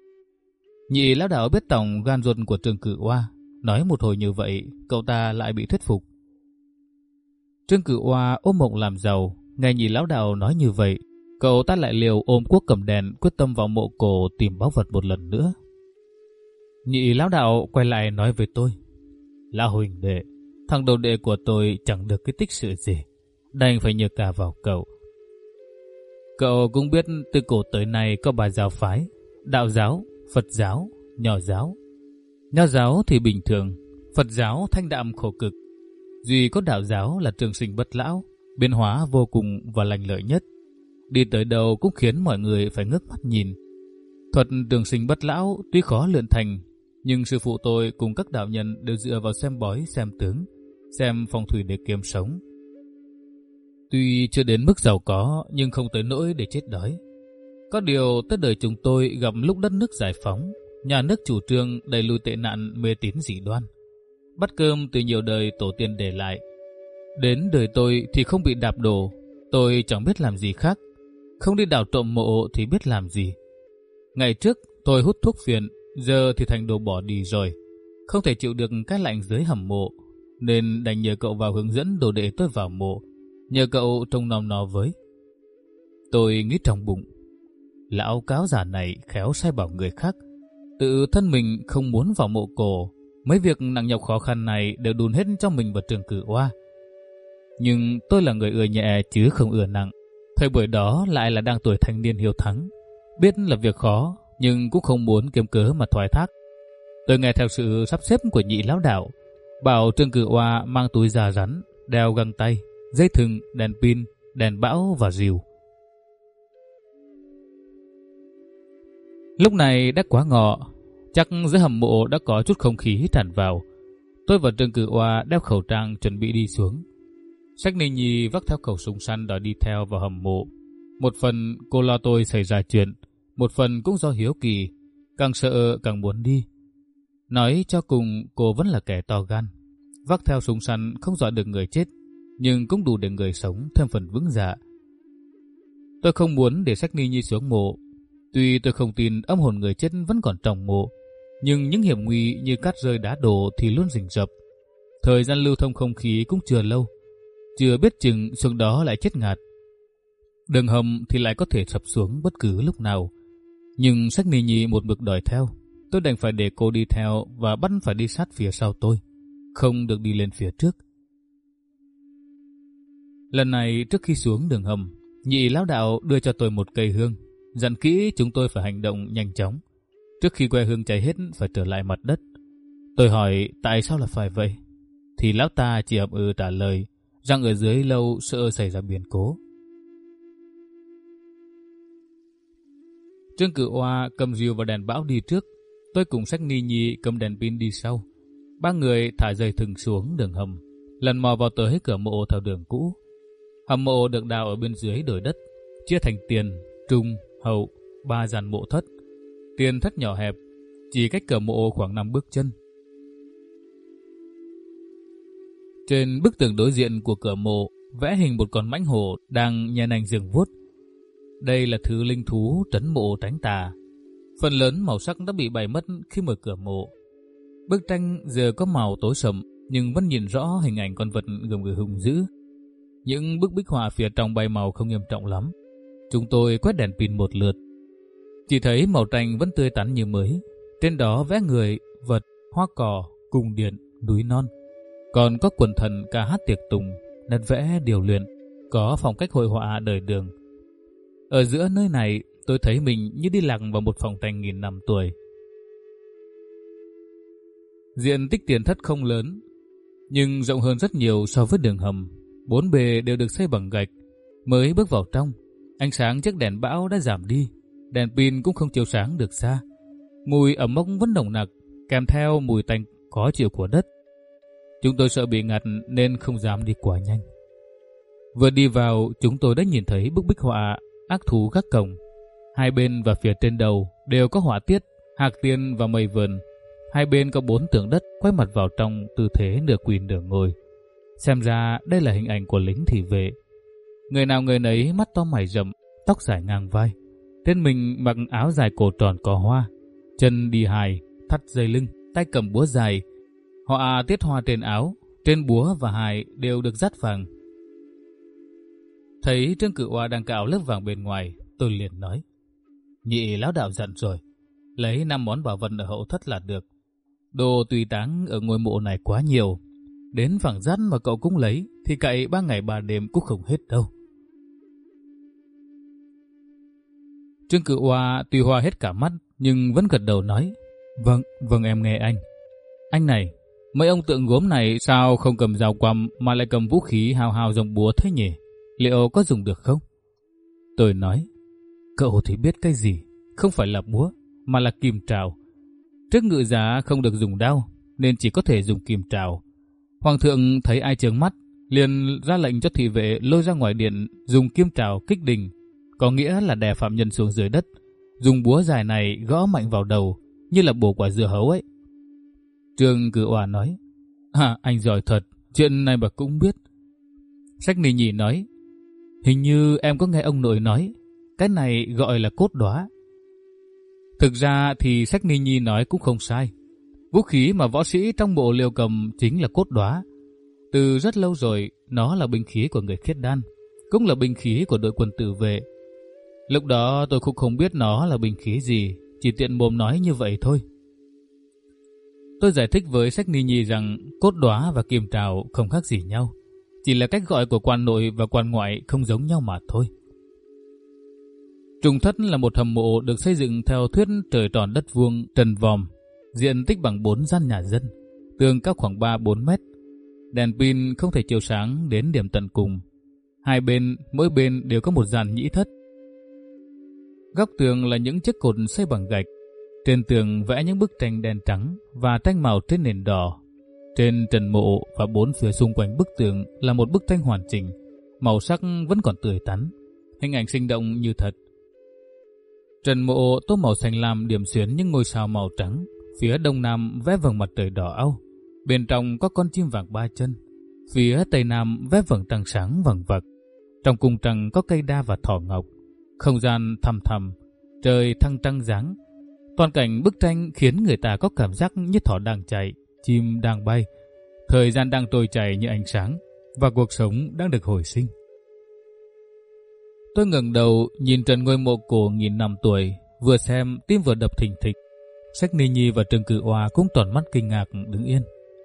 Nhị lão đạo biết tòng gan ruột của Trương Cự Oa, nói một hồi như vậy, cậu ta lại bị thuyết phục. Trương Cự Oa ôm mộng làm giàu, nghe nhị lão đạo nói như vậy, cậu ta lại liều ôm cuốc cầm đèn quyết tâm vào mộ cổ tìm báu vật một lần nữa. Nhị lão đạo quay lại nói với tôi: "Lão huynh đệ, thằng đồ đệ của tôi chẳng được cái tích sự gì, đành phải nhờ cả vào cậu. Cậu cũng biết từ cổ tới nay có ba giáo phái: đạo giáo, Phật giáo, Nho giáo. Nho giáo thì bình thường, Phật giáo thanh đạm khổ cực, duy có đạo giáo là trường sinh bất lão, biến hóa vô cùng và lành lợi nhất. Đi tới đâu cũng khiến mọi người phải ngước mắt nhìn. Thuật trường sinh bất lão tuy khó luyện thành, nhưng sư phụ tôi cùng các đạo nhân đều dựa vào xem bói, xem tướng, xem phong thủy để kiếm sống. Tuy chưa đến mức giàu có, nhưng không tới nỗi để chết đói. Có điều tới đời chúng tôi gặp lúc đất nước giải phóng, nhà nước chủ trương đẩy lùi tệ nạn mê tín dị đoan, bắt cơm từ nhiều đời tổ tiên để lại. Đến đời tôi thì không bị đạp đổ, tôi chẳng biết làm gì khác. Không đi đào trộm mộ thì biết làm gì. Ngày trước tôi hút thuốc phiện, giờ thì thành đồ bỏ đi rồi. Không thể chịu được cái lạnh dưới hầm mộ, nên đành nhờ cậu vào hướng dẫn đồ đệ tôi vào mộ, nhờ cậu trông nom nó với." Tôi nghĩ trong bụng, lão cáo già này khéo sai bảo người khác, tự thân mình không muốn vào mộ cổ. Mấy việc nặng nhọc khó khăn này đều đùn hết cho mình và Trương Cự Oa. Nhưng tôi là người ưa nhẹ chứ không ưa nặng. Thời buổi đó lại là đang tuổi thanh niên hiếu thắng, biết là việc khó nhưng cũng không muốn kiếm cớ mà thoái thác. Tôi nghe theo sự sắp xếp của nhị lão đạo, bảo Trương Cự Oa mang túi da rắn, đeo găng tay, dây thừng, đèn pin, đèn bão và rìu. Lúc này đã quá ngọ, chắc dưới hầm mộ đã có chút không khí tràn vào. Tôi và Trương Cự Oa đeo khẩu trang chuẩn bị đi xuống. Sách Ni Nhi vác theo khẩu súng săn đòi đi theo vào hầm mộ. Một phần cô lo tôi xảy ra chuyện, một phần cũng do hiếu kỳ, càng sợ càng muốn đi. Nói cho cùng cô vẫn là kẻ to gan. Vác theo súng săn không dọa được người chết, nhưng cũng đủ để người sống thêm phần vững dạ. Tôi không muốn để Sách Ni Nhi xuống mộ. Tuy tôi không tin âm hồn người chết vẫn còn trong mộ, nhưng những hiểm nguy như cát rơi đá đổ thì luôn rình rập. Thời gian lưu thông không khí cũng chưa lâu, chưa biết chừng xuống đó lại chết ngạt. Đường hầm thì lại có thể sập xuống bất cứ lúc nào. Nhưng Sách Ni Nhi một mực đòi theo, tôi đành phải để cô đi theo và bắt phải đi sát phía sau tôi, không được đi lên phía trước. Lần này trước khi xuống đường hầm, nhị lão đạo đưa cho tôi một cây hương, dặn kỹ chúng tôi phải hành động nhanh chóng. Trước khi que hương cháy hết phải trở lại mặt đất. Tôi hỏi tại sao là phải vậy, thì lão ta chỉ ậm ừ trả lời rằng ở dưới lâu sợ xảy ra biến cố. Trương Cự Oa cầm rìu và đèn bão đi trước, tôi cùng Sách Ni Nhi cầm đèn pin đi sau. Ba người thả dây thừng xuống đường hầm, lần mò vào tới cửa mộ theo đường cũ. Hầm mộ được đào ở bên dưới đồi đất, chia thành tiền, trung, hậu, ba gian mộ thất. Tiền thất nhỏ hẹp, chỉ cách cửa mộ khoảng năm bước chân. Trên bức tường đối diện của cửa mộ vẽ hình một con mãnh hổ đang nhe nanh giường vuốt. Đây là thứ linh thú trấn mộ tránh tà. Phần lớn màu sắc đã bị bày mất khi mở cửa mộ. Bức tranh giờ có màu tối sầm nhưng vẫn nhìn rõ hình ảnh con vật gầm gừ hung dữ. Những bức bích họa phía trong bay màu không nghiêm trọng lắm. Chúng tôi quét đèn pin một lượt, chỉ thấy màu tranh vẫn tươi tắn như mới. Trên đó vẽ người, vật, hoa cỏ, cung điện, núi non. Còn có quần thần ca hát tiệc tùng, nét vẽ điều luyện, có phong cách hội họa đời đường. Ở giữa nơi này, tôi thấy mình như đi lạc vào một phòng tranh nghìn năm tuổi. Diện tích tiền thất không lớn, nhưng rộng hơn rất nhiều so với đường hầm. Bốn bề đều được xây bằng gạch. Mới bước vào trong, ánh sáng chiếc đèn bão đã giảm đi, đèn pin cũng không chiếu sáng được xa. Mùi ẩm mốc vẫn nồng nặc, kèm theo mùi tanh khó chịu của đất. Chúng tôi sợ bị ngạt nên không dám đi quá nhanh. Vừa đi vào, chúng tôi đã nhìn thấy bức bích họa ác thú gác cổng. Hai bên và phía trên đầu đều có họa tiết hạc tiên và mây vườn. Hai bên có bốn tượng đất quay mặt vào trong tư thế nửa quỳ nửa ngồi. Xem ra đây là hình ảnh của lính thị vệ. Người nào người nấy mắt to mày rậm, tóc dài ngang vai. Trên mình mặc áo dài cổ tròn có hoa, chân đi hài, thắt dây lưng, tay cầm búa dài. Họa tiết hoa trên áo, trên búa và hài đều được dát vàng. Thấy Trương Cự Oa đang cạo lớp vàng bên ngoài, tôi liền nói: Nhị lão đạo dặn rồi, lấy năm món bảo vật ở hậu thất là được. Đồ tùy táng ở ngôi mộ này quá nhiều, đến vàng dắt mà cậu cũng lấy thì cậy ba ngày ba đêm cũng không hết đâu. Trương Cự Oa tuy hoa hết cả mắt nhưng vẫn gật đầu nói: Vâng, vâng em nghe anh. Anh này, mấy ông tượng gốm này sao không cầm dao quăm mà lại cầm vũ khí hào hào giống búa thế nhỉ? Liệu có dùng được không? Tôi nói: Cậu thì biết cái gì, không phải là búa mà là kim trào. Trước ngự giá không được dùng đao nên chỉ có thể dùng kim trào. Hoàng thượng thấy ai chướng mắt liền ra lệnh cho thị vệ lôi ra ngoài điện dùng kim trào kích đình, có nghĩa là đè phạm nhân xuống dưới đất, dùng búa dài này gõ mạnh vào đầu như là bổ quả dưa hấu ấy. Trương Cự Oa nói: À, anh giỏi thật, chuyện này mà cũng biết. Sách Ni Nhi nói: Hình như em có nghe ông nội nói cái này gọi là cốt đóa. Thực ra thì Sách Ni Nhi nói cũng không sai. Vũ khí mà võ sĩ trong bộ liều cầm chính là cốt đóa. Từ rất lâu rồi, nó là binh khí của người khiết đan, cũng là binh khí của đội quân tự vệ. Lúc đó tôi cũng không biết nó là binh khí gì, chỉ tiện mồm nói như vậy thôi. Tôi giải thích với Sách Ni Nhi rằng cốt đóa và kim trào không khác gì nhau, chỉ là cách gọi của quan nội và quan ngoại không giống nhau mà thôi. Trùng thất là một hầm mộ được xây dựng theo thuyết trời tròn đất vuông trần vòm, diện tích bằng bốn gian nhà dân, tường cao khoảng ba bốn mét. Đèn pin không thể chiếu sáng đến điểm tận cùng. Hai bên, mỗi bên đều có một gian nhĩ thất. Góc tường là những chiếc cột xây bằng gạch. Trên tường vẽ những bức tranh đen trắng và tranh màu trên nền đỏ. Trên trần mộ và bốn phía xung quanh bức tường là một bức tranh hoàn chỉnh, màu sắc vẫn còn tươi tắn, hình ảnh sinh động như thật. Trần mộ tô màu xanh lam điểm xuyến những ngôi sao màu trắng, phía đông nam vẽ vầng mặt trời đỏ au, bên trong có con chim vàng ba chân, phía tây nam vẽ vầng trăng sáng vằng vặc, trong cung trăng có cây đa và thỏ ngọc, không gian thăm thầm, trời thăng trăng giáng. Toàn cảnh bức tranh khiến người ta có cảm giác như thỏ đang chạy, chim đang bay, thời gian đang trôi chảy như ánh sáng và cuộc sống đang được hồi sinh. Tôi ngẩng đầu nhìn trần ngôi mộ cổ nghìn năm tuổi, vừa xem tim vừa đập thình thịch. Sách Ni Nhi và Trương Cử Oa cũng toàn mắt kinh ngạc đứng yên.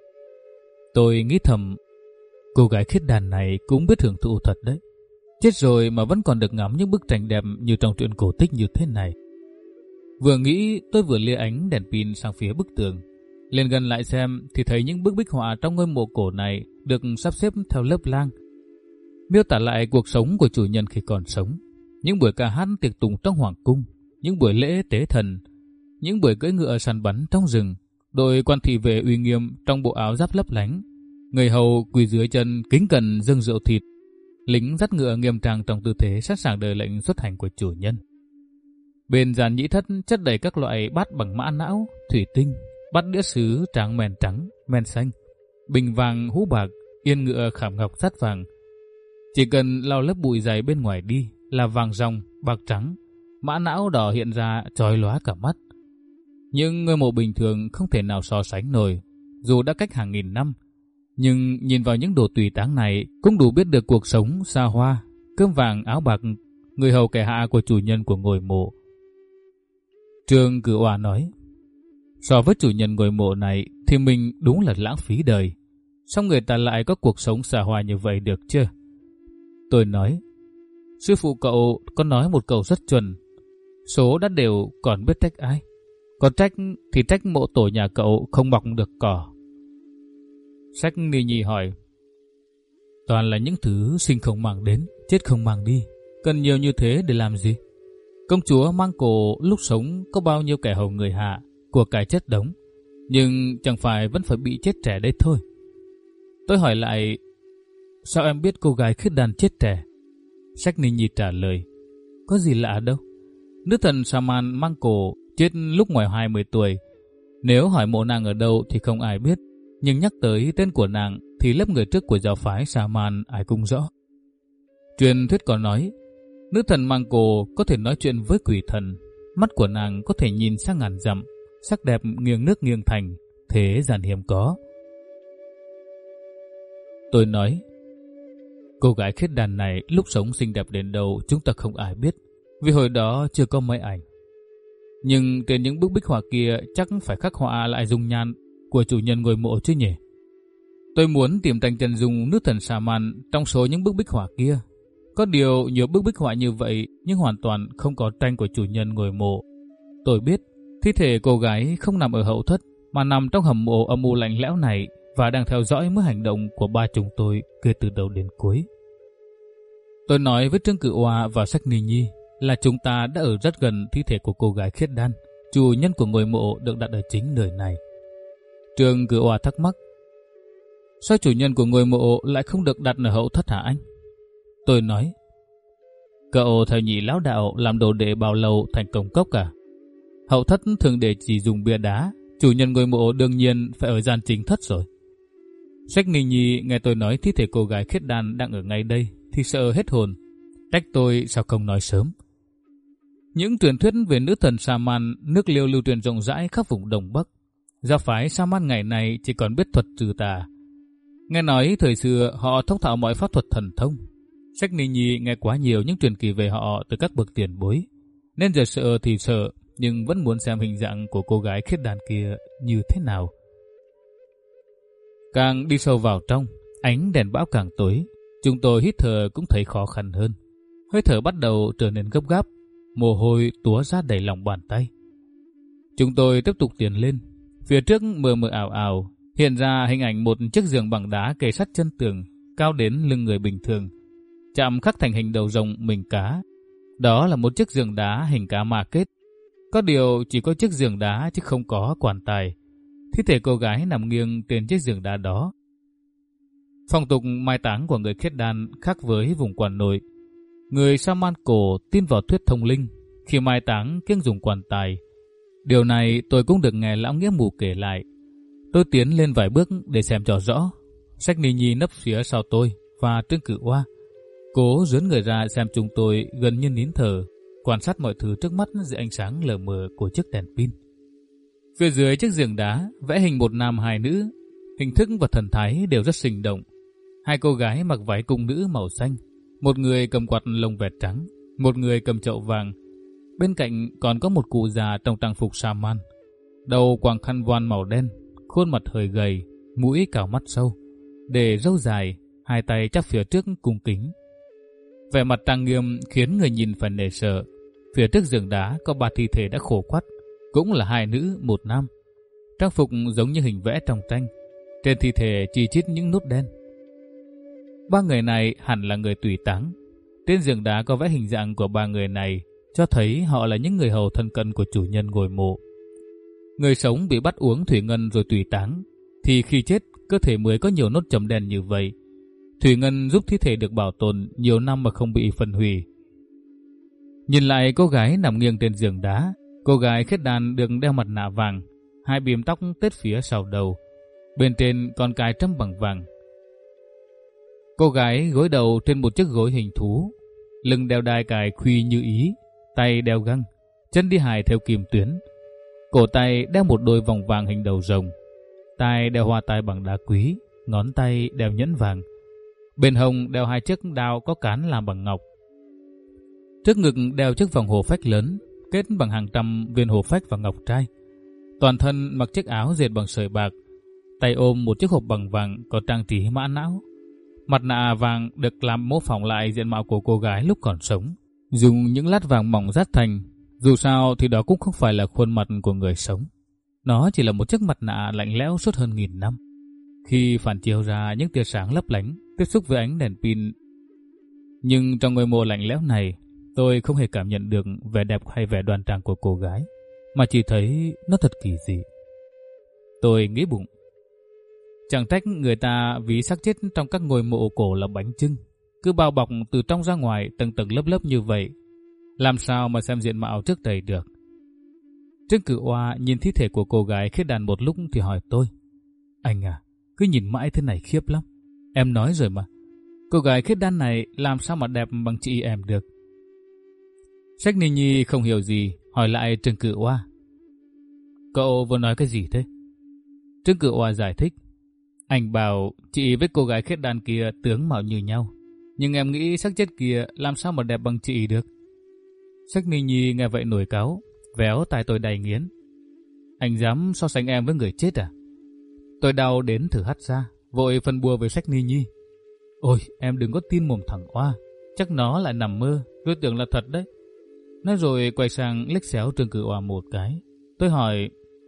Tôi nghĩ thầm, cô gái khiết đàn này cũng biết hưởng thụ thật đấy. Chết rồi mà vẫn còn được ngắm những bức tranh đẹp như trong truyện cổ tích như thế này. Vừa nghĩ tôi vừa lia ánh đèn pin sang phía bức tường. Lên gần lại xem thì thấy những bức bích họa trong ngôi mộ cổ này được sắp xếp theo lớp lang, miêu tả lại cuộc sống của chủ nhân khi còn sống, những buổi ca hát tiệc tùng trong hoàng cung, những buổi lễ tế thần, những buổi cưỡi ngựa săn bắn trong rừng, đội quan thị vệ uy nghiêm trong bộ áo giáp lấp lánh, người hầu quỳ dưới chân kính cẩn dâng rượu thịt, lính dắt ngựa nghiêm trang trong tư thế sẵn sàng đợi lệnh xuất hành của chủ nhân. Bên giàn nhĩ thất chất đầy các loại bát bằng mã não, thủy tinh, bát đĩa sứ tráng men trắng, men xanh, bình vàng hũ bạc, yên ngựa khảm ngọc sắt vàng. Chỉ cần lau lớp bụi dày bên ngoài đi là vàng ròng, bạc trắng, mã não đỏ hiện ra chói lóa cả mắt. Nhưng ngôi mộ bình thường không thể nào so sánh nổi, dù đã cách hàng nghìn năm. Nhưng nhìn vào những đồ tùy táng này cũng đủ biết được cuộc sống xa hoa, cơm vàng áo bạc, người hầu kẻ hạ của chủ nhân của ngôi mộ. Trương Cử Oa nói, so với chủ nhân ngôi mộ này thì mình đúng là lãng phí đời. Sao người ta lại có cuộc sống xa hoa như vậy được chưa? Tôi nói, sư phụ cậu có nói một câu rất chuẩn, số đã đều còn biết trách ai, còn trách thì trách mộ tổ nhà cậu không mọc được cỏ. Sách Ni Nhi hỏi, toàn là những thứ sinh không mang đến, chết không mang đi, cần nhiều như thế để làm gì? Công chúa Mang Cổ lúc sống có bao nhiêu kẻ hầu người hạ, của cải chất đống, nhưng chẳng phải vẫn phải bị chết trẻ đấy thôi. Tôi hỏi lại, sao em biết cô gái khiết đàn chết trẻ? Sách Ni Nhi trả lời, có gì lạ đâu. Nữ thần Saman Mang Cổ chết lúc ngoài hai mươi tuổi. Nếu hỏi mộ nàng ở đâu thì không ai biết, nhưng nhắc tới tên của nàng thì lớp người trước của giáo phái Saman ai cũng rõ. Truyền thuyết còn nói, nữ thần Mang Cổ có thể nói chuyện với quỷ thần, mắt của nàng có thể nhìn sang ngàn dặm, sắc đẹp nghiêng nước nghiêng thành, thế gian hiếm có. Tôi nói, cô gái khiết đàn này lúc sống xinh đẹp đến đâu chúng ta không ai biết, vì hồi đó chưa có mấy ảnh. Nhưng trên những bức bích họa kia chắc phải khắc họa lại dung nhan của chủ nhân ngôi mộ chứ nhỉ? Tôi muốn tìm tranh chân dung nữ thần Saman trong số những bức bích họa kia. Có điều nhiều bức bích họa như vậy nhưng hoàn toàn không có tranh của chủ nhân ngôi mộ. Tôi biết thi thể cô gái không nằm ở hậu thất mà nằm trong hầm mộ âm u lạnh lẽo này và đang theo dõi mỗi hành động của ba chúng tôi kể từ đầu đến cuối. Tôi nói với Trương Cử Oa và Sách Ni Nhi là chúng ta đã ở rất gần thi thể của cô gái khiết đan, chủ nhân của ngôi mộ được đặt ở chính nơi này. Trương Cử Oa thắc mắc, sao chủ nhân của ngôi mộ lại không được đặt ở hậu thất hả anh? Tôi nói, cậu theo nhị lão đạo làm đồ đệ bao lâu thành công cốc cả. Hậu thất thường để chỉ dùng bia đá, chủ nhân ngôi mộ đương nhiên phải ở gian chính thất rồi. Sách Ni Nhi nghe tôi nói thi thể cô gái khiết đan đang ở ngay đây thì sợ hết hồn, trách tôi sao không nói sớm. Những truyền thuyết về nữ thần Saman nước liêu lưu truyền rộng rãi khắp vùng Đông Bắc. Giáo phái Saman ngày này chỉ còn biết thuật trừ tà. Nghe nói thời xưa họ thông thạo mọi pháp thuật thần thông. Sách Ni Nhi nghe quá nhiều những truyền kỳ về họ từ các bậc tiền bối, nên giờ sợ thì sợ, nhưng vẫn muốn xem hình dạng của cô gái khiết đàn kia như thế nào. Càng đi sâu vào trong, ánh đèn bão càng tối, chúng tôi hít thở cũng thấy khó khăn hơn. Hơi thở bắt đầu trở nên gấp gáp, mồ hôi túa ra đầy lòng bàn tay. Chúng tôi tiếp tục tiến lên. Phía trước mờ mờ ảo ảo hiện ra hình ảnh một chiếc giường bằng đá kề sát chân tường, cao đến lưng người bình thường, chạm khắc thành hình đầu rồng mình cá. Đó là một chiếc giường đá hình cá ma kết. Có điều chỉ có chiếc giường đá chứ không có quan tài. Thi thể cô gái nằm nghiêng trên chiếc giường đá đó. Phong tục mai táng của người Khiết Đan khác với vùng Quản Nội. Người Saman cổ tin vào thuyết thông linh, khi mai táng kiêng dùng quan tài. Điều này tôi cũng được nghe lão nghĩa mù kể lại. Tôi tiến lên vài bước để xem cho rõ. Sách Ni Nhi nấp phía sau tôi và Trương Cự Oa cố dướn người ra xem chúng tôi gần như nín thở, quan sát mọi thứ trước mắt dưới ánh sáng lờ mờ của chiếc đèn pin. Phía dưới chiếc giường đá vẽ hình một nam hai nữ, hình thức và thần thái đều rất sinh động. Hai cô gái mặc váy cung nữ màu xanh, một người cầm quạt lông vẹt trắng, một người cầm chậu vàng. Bên cạnh còn có một cụ già trong trang phục Saman, đầu quàng khăn voan màu đen, khuôn mặt hơi gầy, mũi cào mắt sâu, để râu dài, hai tay chắp phía trước cung kính. Vẻ mặt trang nghiêm khiến người nhìn phải nể sợ. Phía trước giường đá có ba thi thể đã khô quắt, cũng là hai nữ một nam. Trang phục giống như hình vẽ trong tranh, trên thi thể chi chít những nốt đen. Ba người này hẳn là người tùy táng. Trên giường đá có vẽ hình dạng của ba người này, cho thấy họ là những người hầu thân cận của chủ nhân ngôi mộ. Người sống bị bắt uống thủy ngân rồi tùy táng, thì khi chết cơ thể mới có nhiều nốt chấm đen như vậy. Thủy ngân giúp thi thể được bảo tồn nhiều năm mà không bị phân hủy. Nhìn lại cô gái nằm nghiêng trên giường đá, cô gái Khiết Đan được đeo mặt nạ vàng, hai bím tóc tết phía sau đầu, bên trên còn cài trâm bằng vàng. Cô gái gối đầu trên một chiếc gối hình thú, lưng đeo đai cài khuy như ý, tay đeo găng, chân đi hài theo kim tuyến. Cổ tay đeo một đôi vòng vàng hình đầu rồng, tai đeo hoa tai bằng đá quý, ngón tay đeo nhẫn vàng. Bên hông đeo hai chiếc đao có cán làm bằng ngọc. Trước ngực đeo chiếc vòng hồ phách lớn, kết bằng hàng trăm viên hồ phách và ngọc trai. Toàn thân mặc chiếc áo dệt bằng sợi bạc, tay ôm một chiếc hộp bằng vàng có trang trí mã não. Mặt nạ vàng được làm mô phỏng lại diện mạo của cô gái lúc còn sống, dùng những lát vàng mỏng dát thành. Dù sao thì đó cũng không phải là khuôn mặt của người sống. Nó chỉ là một chiếc mặt nạ lạnh lẽo suốt hơn nghìn năm. Khi phản chiếu ra những tia sáng lấp lánh, tiếp xúc với ánh đèn pin. Nhưng trong ngôi mộ lạnh lẽo này, tôi không hề cảm nhận được vẻ đẹp hay vẻ đoan trang của cô gái, mà chỉ thấy nó thật kỳ dị. Tôi nghĩ bụng, chẳng trách người ta ví xác chết trong các ngôi mộ cổ là bánh chưng, cứ bao bọc từ trong ra ngoài tầng tầng lớp lớp như vậy. Làm sao mà xem diện mạo trước đây được. Trương Cự Oa nhìn thi thể của cô gái Khiết Đan một lúc thì hỏi tôi, anh à, cứ nhìn mãi thế này khiếp lắm. Em nói rồi mà, cô gái Khiết Đan này làm sao mà đẹp bằng chị em được. Sách Ni Nhi không hiểu gì, hỏi lại Trương Cự Oa, cậu vừa nói cái gì thế? Trương Cự Oa giải thích, anh bảo chị với cô gái Khiết Đan kia tướng mạo như nhau, nhưng em nghĩ xác chết kia làm sao mà đẹp bằng chị được. Sách Ni Nhi nghe vậy nổi cáu, véo tai tôi đầy nghiến. Anh dám so sánh em với người chết à? Tôi đau đến thử hắt ra, vội phân bua với Sách Ni Nhi. Ôi, em đừng có tin mồm thằng Oa, chắc nó lại nằm mơ, tôi tưởng là thật đấy. Nói rồi quay sang liếc xéo Trương Cự Oa một cái. Tôi hỏi,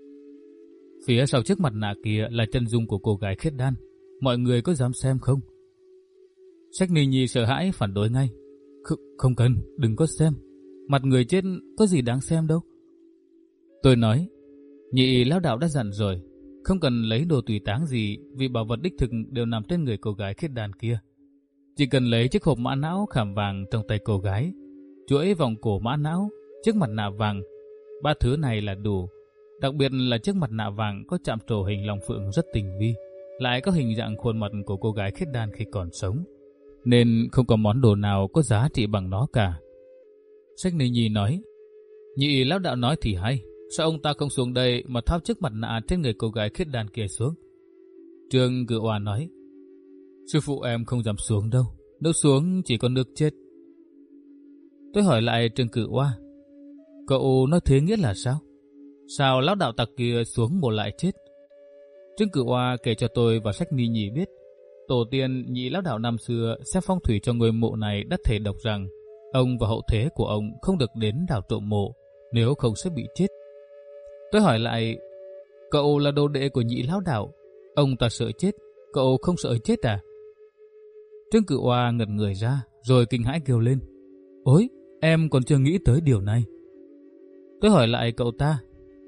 phía sau chiếc mặt nạ kia là chân dung của cô gái Khiết Đan, mọi người có dám xem không? Sách Ni Nhi sợ hãi phản đối ngay. Không, không cần, đừng có xem. Mặt người chết có gì đáng xem đâu. Tôi nói, nhị lão đạo đã dặn rồi, không cần lấy đồ tùy táng gì vì bảo vật đích thực đều nằm trên người cô gái Khiết Đan kia. Chỉ cần lấy chiếc hộp mã não khảm vàng trong tay cô gái, chuỗi vòng cổ mã não, chiếc mặt nạ vàng, ba thứ này là đủ. Đặc biệt là chiếc mặt nạ vàng có chạm trổ hình long phượng rất tinh vi, lại có hình dạng khuôn mặt của cô gái Khiết Đan khi còn sống, nên không có món đồ nào có giá trị bằng nó cả. Sách Ni Nhi nói, nhị lão đạo nói thì hay, sao ông ta không xuống đây mà tháo chiếc mặt nạ trên người cô gái Khiết Đan kia xuống? Trương Cự Oa nói, sư phụ em không dám xuống đâu, nếu xuống chỉ có nước chết. Tôi hỏi lại Trương Cự Oa, cậu nói thế nghĩa là sao? Sao lão đạo tặc kia xuống mộ lại chết? Trương Cự Oa kể cho tôi và Sách Ni Nhi biết, tổ tiên nhị lão đạo năm xưa xem phong thủy cho ngôi mộ này đã thể độc rằng ông và hậu thế của ông không được đến đào trộm mộ, nếu không sẽ bị chết. Tôi hỏi lại, cậu là đồ đệ của nhị lão đạo, ông ta sợ chết, cậu không sợ chết à? Trương Cự Oa ngẩn người ra, rồi kinh hãi kêu lên, ôi, em còn chưa nghĩ tới điều này. Tôi hỏi lại cậu ta,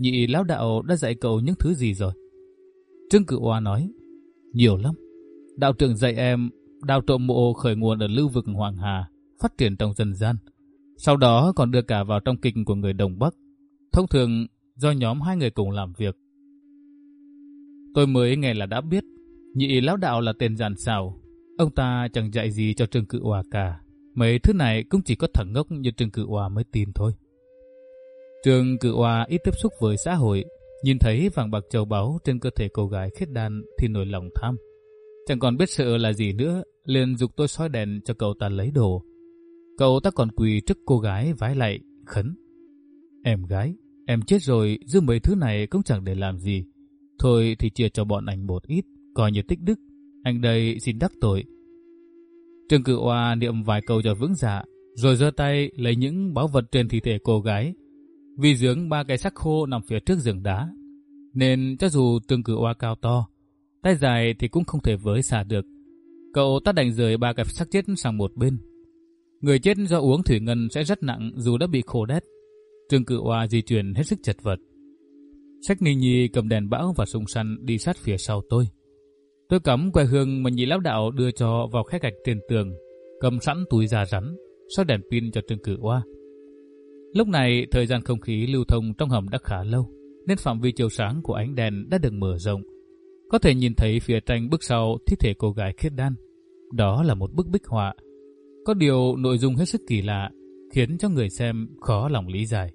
nhị lão đạo đã dạy cậu những thứ gì rồi? Trương Cự Oa nói, nhiều lắm. Đạo trưởng dạy em đào trộm mộ khởi nguồn ở lưu vực Hoàng Hà, phát triển trong dân gian. Sau đó còn đưa cả vào trong kịch của người Đông Bắc. Thông thường do nhóm hai người cùng làm việc. Tôi mới nghe là đã biết, nhị lão đạo là tên giàn xảo. Ông ta chẳng dạy gì cho Trương Cự Oa cả. Mấy thứ này cũng chỉ có thằng ngốc như Trương Cự Oa mới tin thôi. Trương Cự Oa ít tiếp xúc với xã hội, nhìn thấy vàng bạc châu báu trên cơ thể cô gái Khiết Đan thì nổi lòng tham. Chẳng còn biết sợ là gì nữa, liền giục tôi soi đèn cho cậu ta lấy đồ. Cậu ta còn quỳ trước cô gái vái lạy, khấn. Em gái, em chết rồi, giữ mấy thứ này cũng chẳng để làm gì. Thôi thì chia cho bọn anh một ít, coi như tích đức. Anh đây xin đắc tội. Trương Cự Oa niệm vài câu cho vững dạ, rồi giơ tay lấy những báu vật trên thi thể cô gái. Vì dướng ba cái xác khô nằm phía trước giường đá, nên cho dù Trương Cự Oa cao to, tay dài thì cũng không thể với xả được. Cậu ta đành rời ba cái xác chết sang một bên. Người chết do uống thủy ngân sẽ rất nặng dù đã bị khô đét. Trương Cự Oa di chuyển hết sức chật vật. Sách Ni Nhi cầm đèn bão và súng săn đi sát phía sau tôi. Tôi cắm que hương mà nhị lão đạo đưa cho vào khe gạch trên tường, cầm sẵn túi da rắn, soi đèn pin cho Trương Cự Oa. Lúc này thời gian không khí lưu thông trong hầm đã khá lâu, nên phạm vi chiếu sáng của ánh đèn đã được mở rộng. Có thể nhìn thấy phía tranh bức sau thi thể cô gái Khiết Đan. Đó là một bức bích họa. Có điều nội dung hết sức kỳ lạ, khiến cho người xem khó lòng lý giải.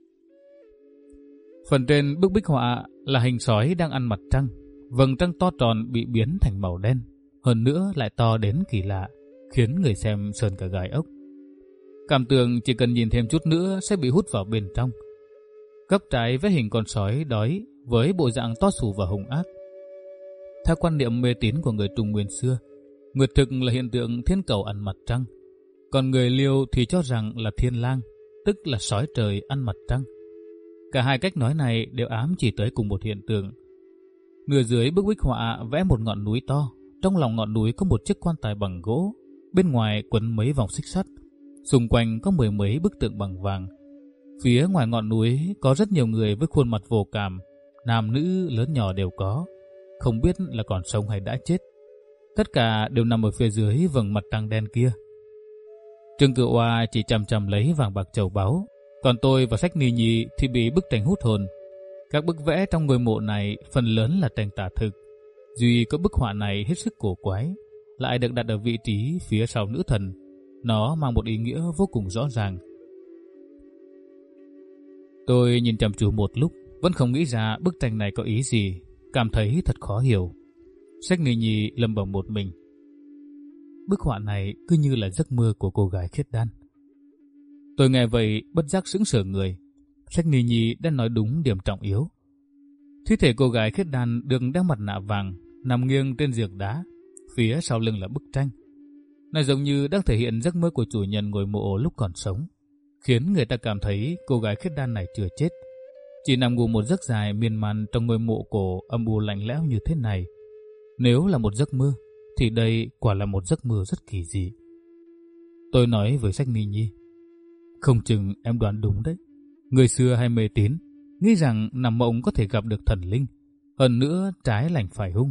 Phần trên bức bích họa là hình sói đang ăn mặt trăng. Vầng trăng to tròn bị biến thành màu đen, hơn nữa lại to đến kỳ lạ, khiến người xem sờn cả gai ốc. Cảm tưởng chỉ cần nhìn thêm chút nữa sẽ bị hút vào bên trong. Góc trái vẽ hình con sói đói với bộ dạng to xù và hung ác. Theo quan niệm mê tín của người Trung Nguyên xưa, nguyệt thực là hiện tượng thiên cầu ăn mặt trăng, còn người Liêu thì cho rằng là thiên lang, tức là sói trời ăn mặt trăng. Cả hai cách nói này đều ám chỉ tới cùng một hiện tượng. Nửa dưới bức bích họa vẽ một ngọn núi to, trong lòng ngọn núi có một chiếc quan tài bằng gỗ, bên ngoài quấn mấy vòng xích sắt, xung quanh có mười mấy bức tượng bằng vàng. Phía ngoài ngọn núi có rất nhiều người với khuôn mặt vô cảm, nam nữ lớn nhỏ đều có, không biết là còn sống hay đã chết. Tất cả đều nằm ở phía dưới vầng mặt trăng đen kia. Trương Cự Oa chỉ chằm chằm lấy vàng bạc châu báu, còn tôi và Sách Ni Nhi thì bị bức tranh hút hồn. Các bức vẽ trong ngôi mộ này phần lớn là tranh tả thực. Duy có bức họa này hết sức cổ quái, lại được đặt ở vị trí phía sau nữ thần. Nó mang một ý nghĩa vô cùng rõ ràng. Tôi nhìn chăm chú một lúc, vẫn không nghĩ ra bức tranh này có ý gì, cảm thấy thật khó hiểu. Sách Ni Nhi lẩm bẩm một mình. Bức họa này cứ như là giấc mơ của cô gái Khiết Đan. Tôi nghe vậy bất giác sững sờ người. Sách Ni Nhi đã nói đúng điểm trọng yếu. Thi thể cô gái Khiết Đan được đeo mặt nạ vàng, nằm nghiêng trên giường đá, phía sau lưng là bức tranh. Nó giống như đang thể hiện giấc mơ của chủ nhân ngôi mộ lúc còn sống, khiến người ta cảm thấy cô gái Khiết Đan này chưa chết, chỉ nằm ngủ một giấc dài miên man trong ngôi mộ cổ âm u lạnh lẽo như thế này. Nếu là một giấc mơ, thì đây quả là một giấc mơ rất kỳ dị. Tôi nói với Sách Ni Nhi, không chừng em đoán đúng đấy. Người xưa hay mê tín, nghĩ rằng nằm mộng có thể gặp được thần linh, hơn nữa trái lành phải hung.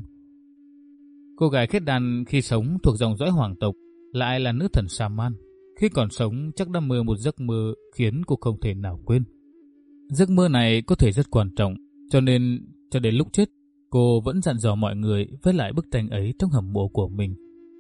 Cô gái Khiết Đan khi sống thuộc dòng dõi hoàng tộc, lại là nữ thần Sa-man. Khi còn sống chắc đã mơ một giấc mơ khiến cô không thể nào quên. Giấc mơ này có thể rất quan trọng, cho nên cho đến lúc chết, cô vẫn dặn dò mọi người với lại bức tranh ấy trong hầm mộ của mình.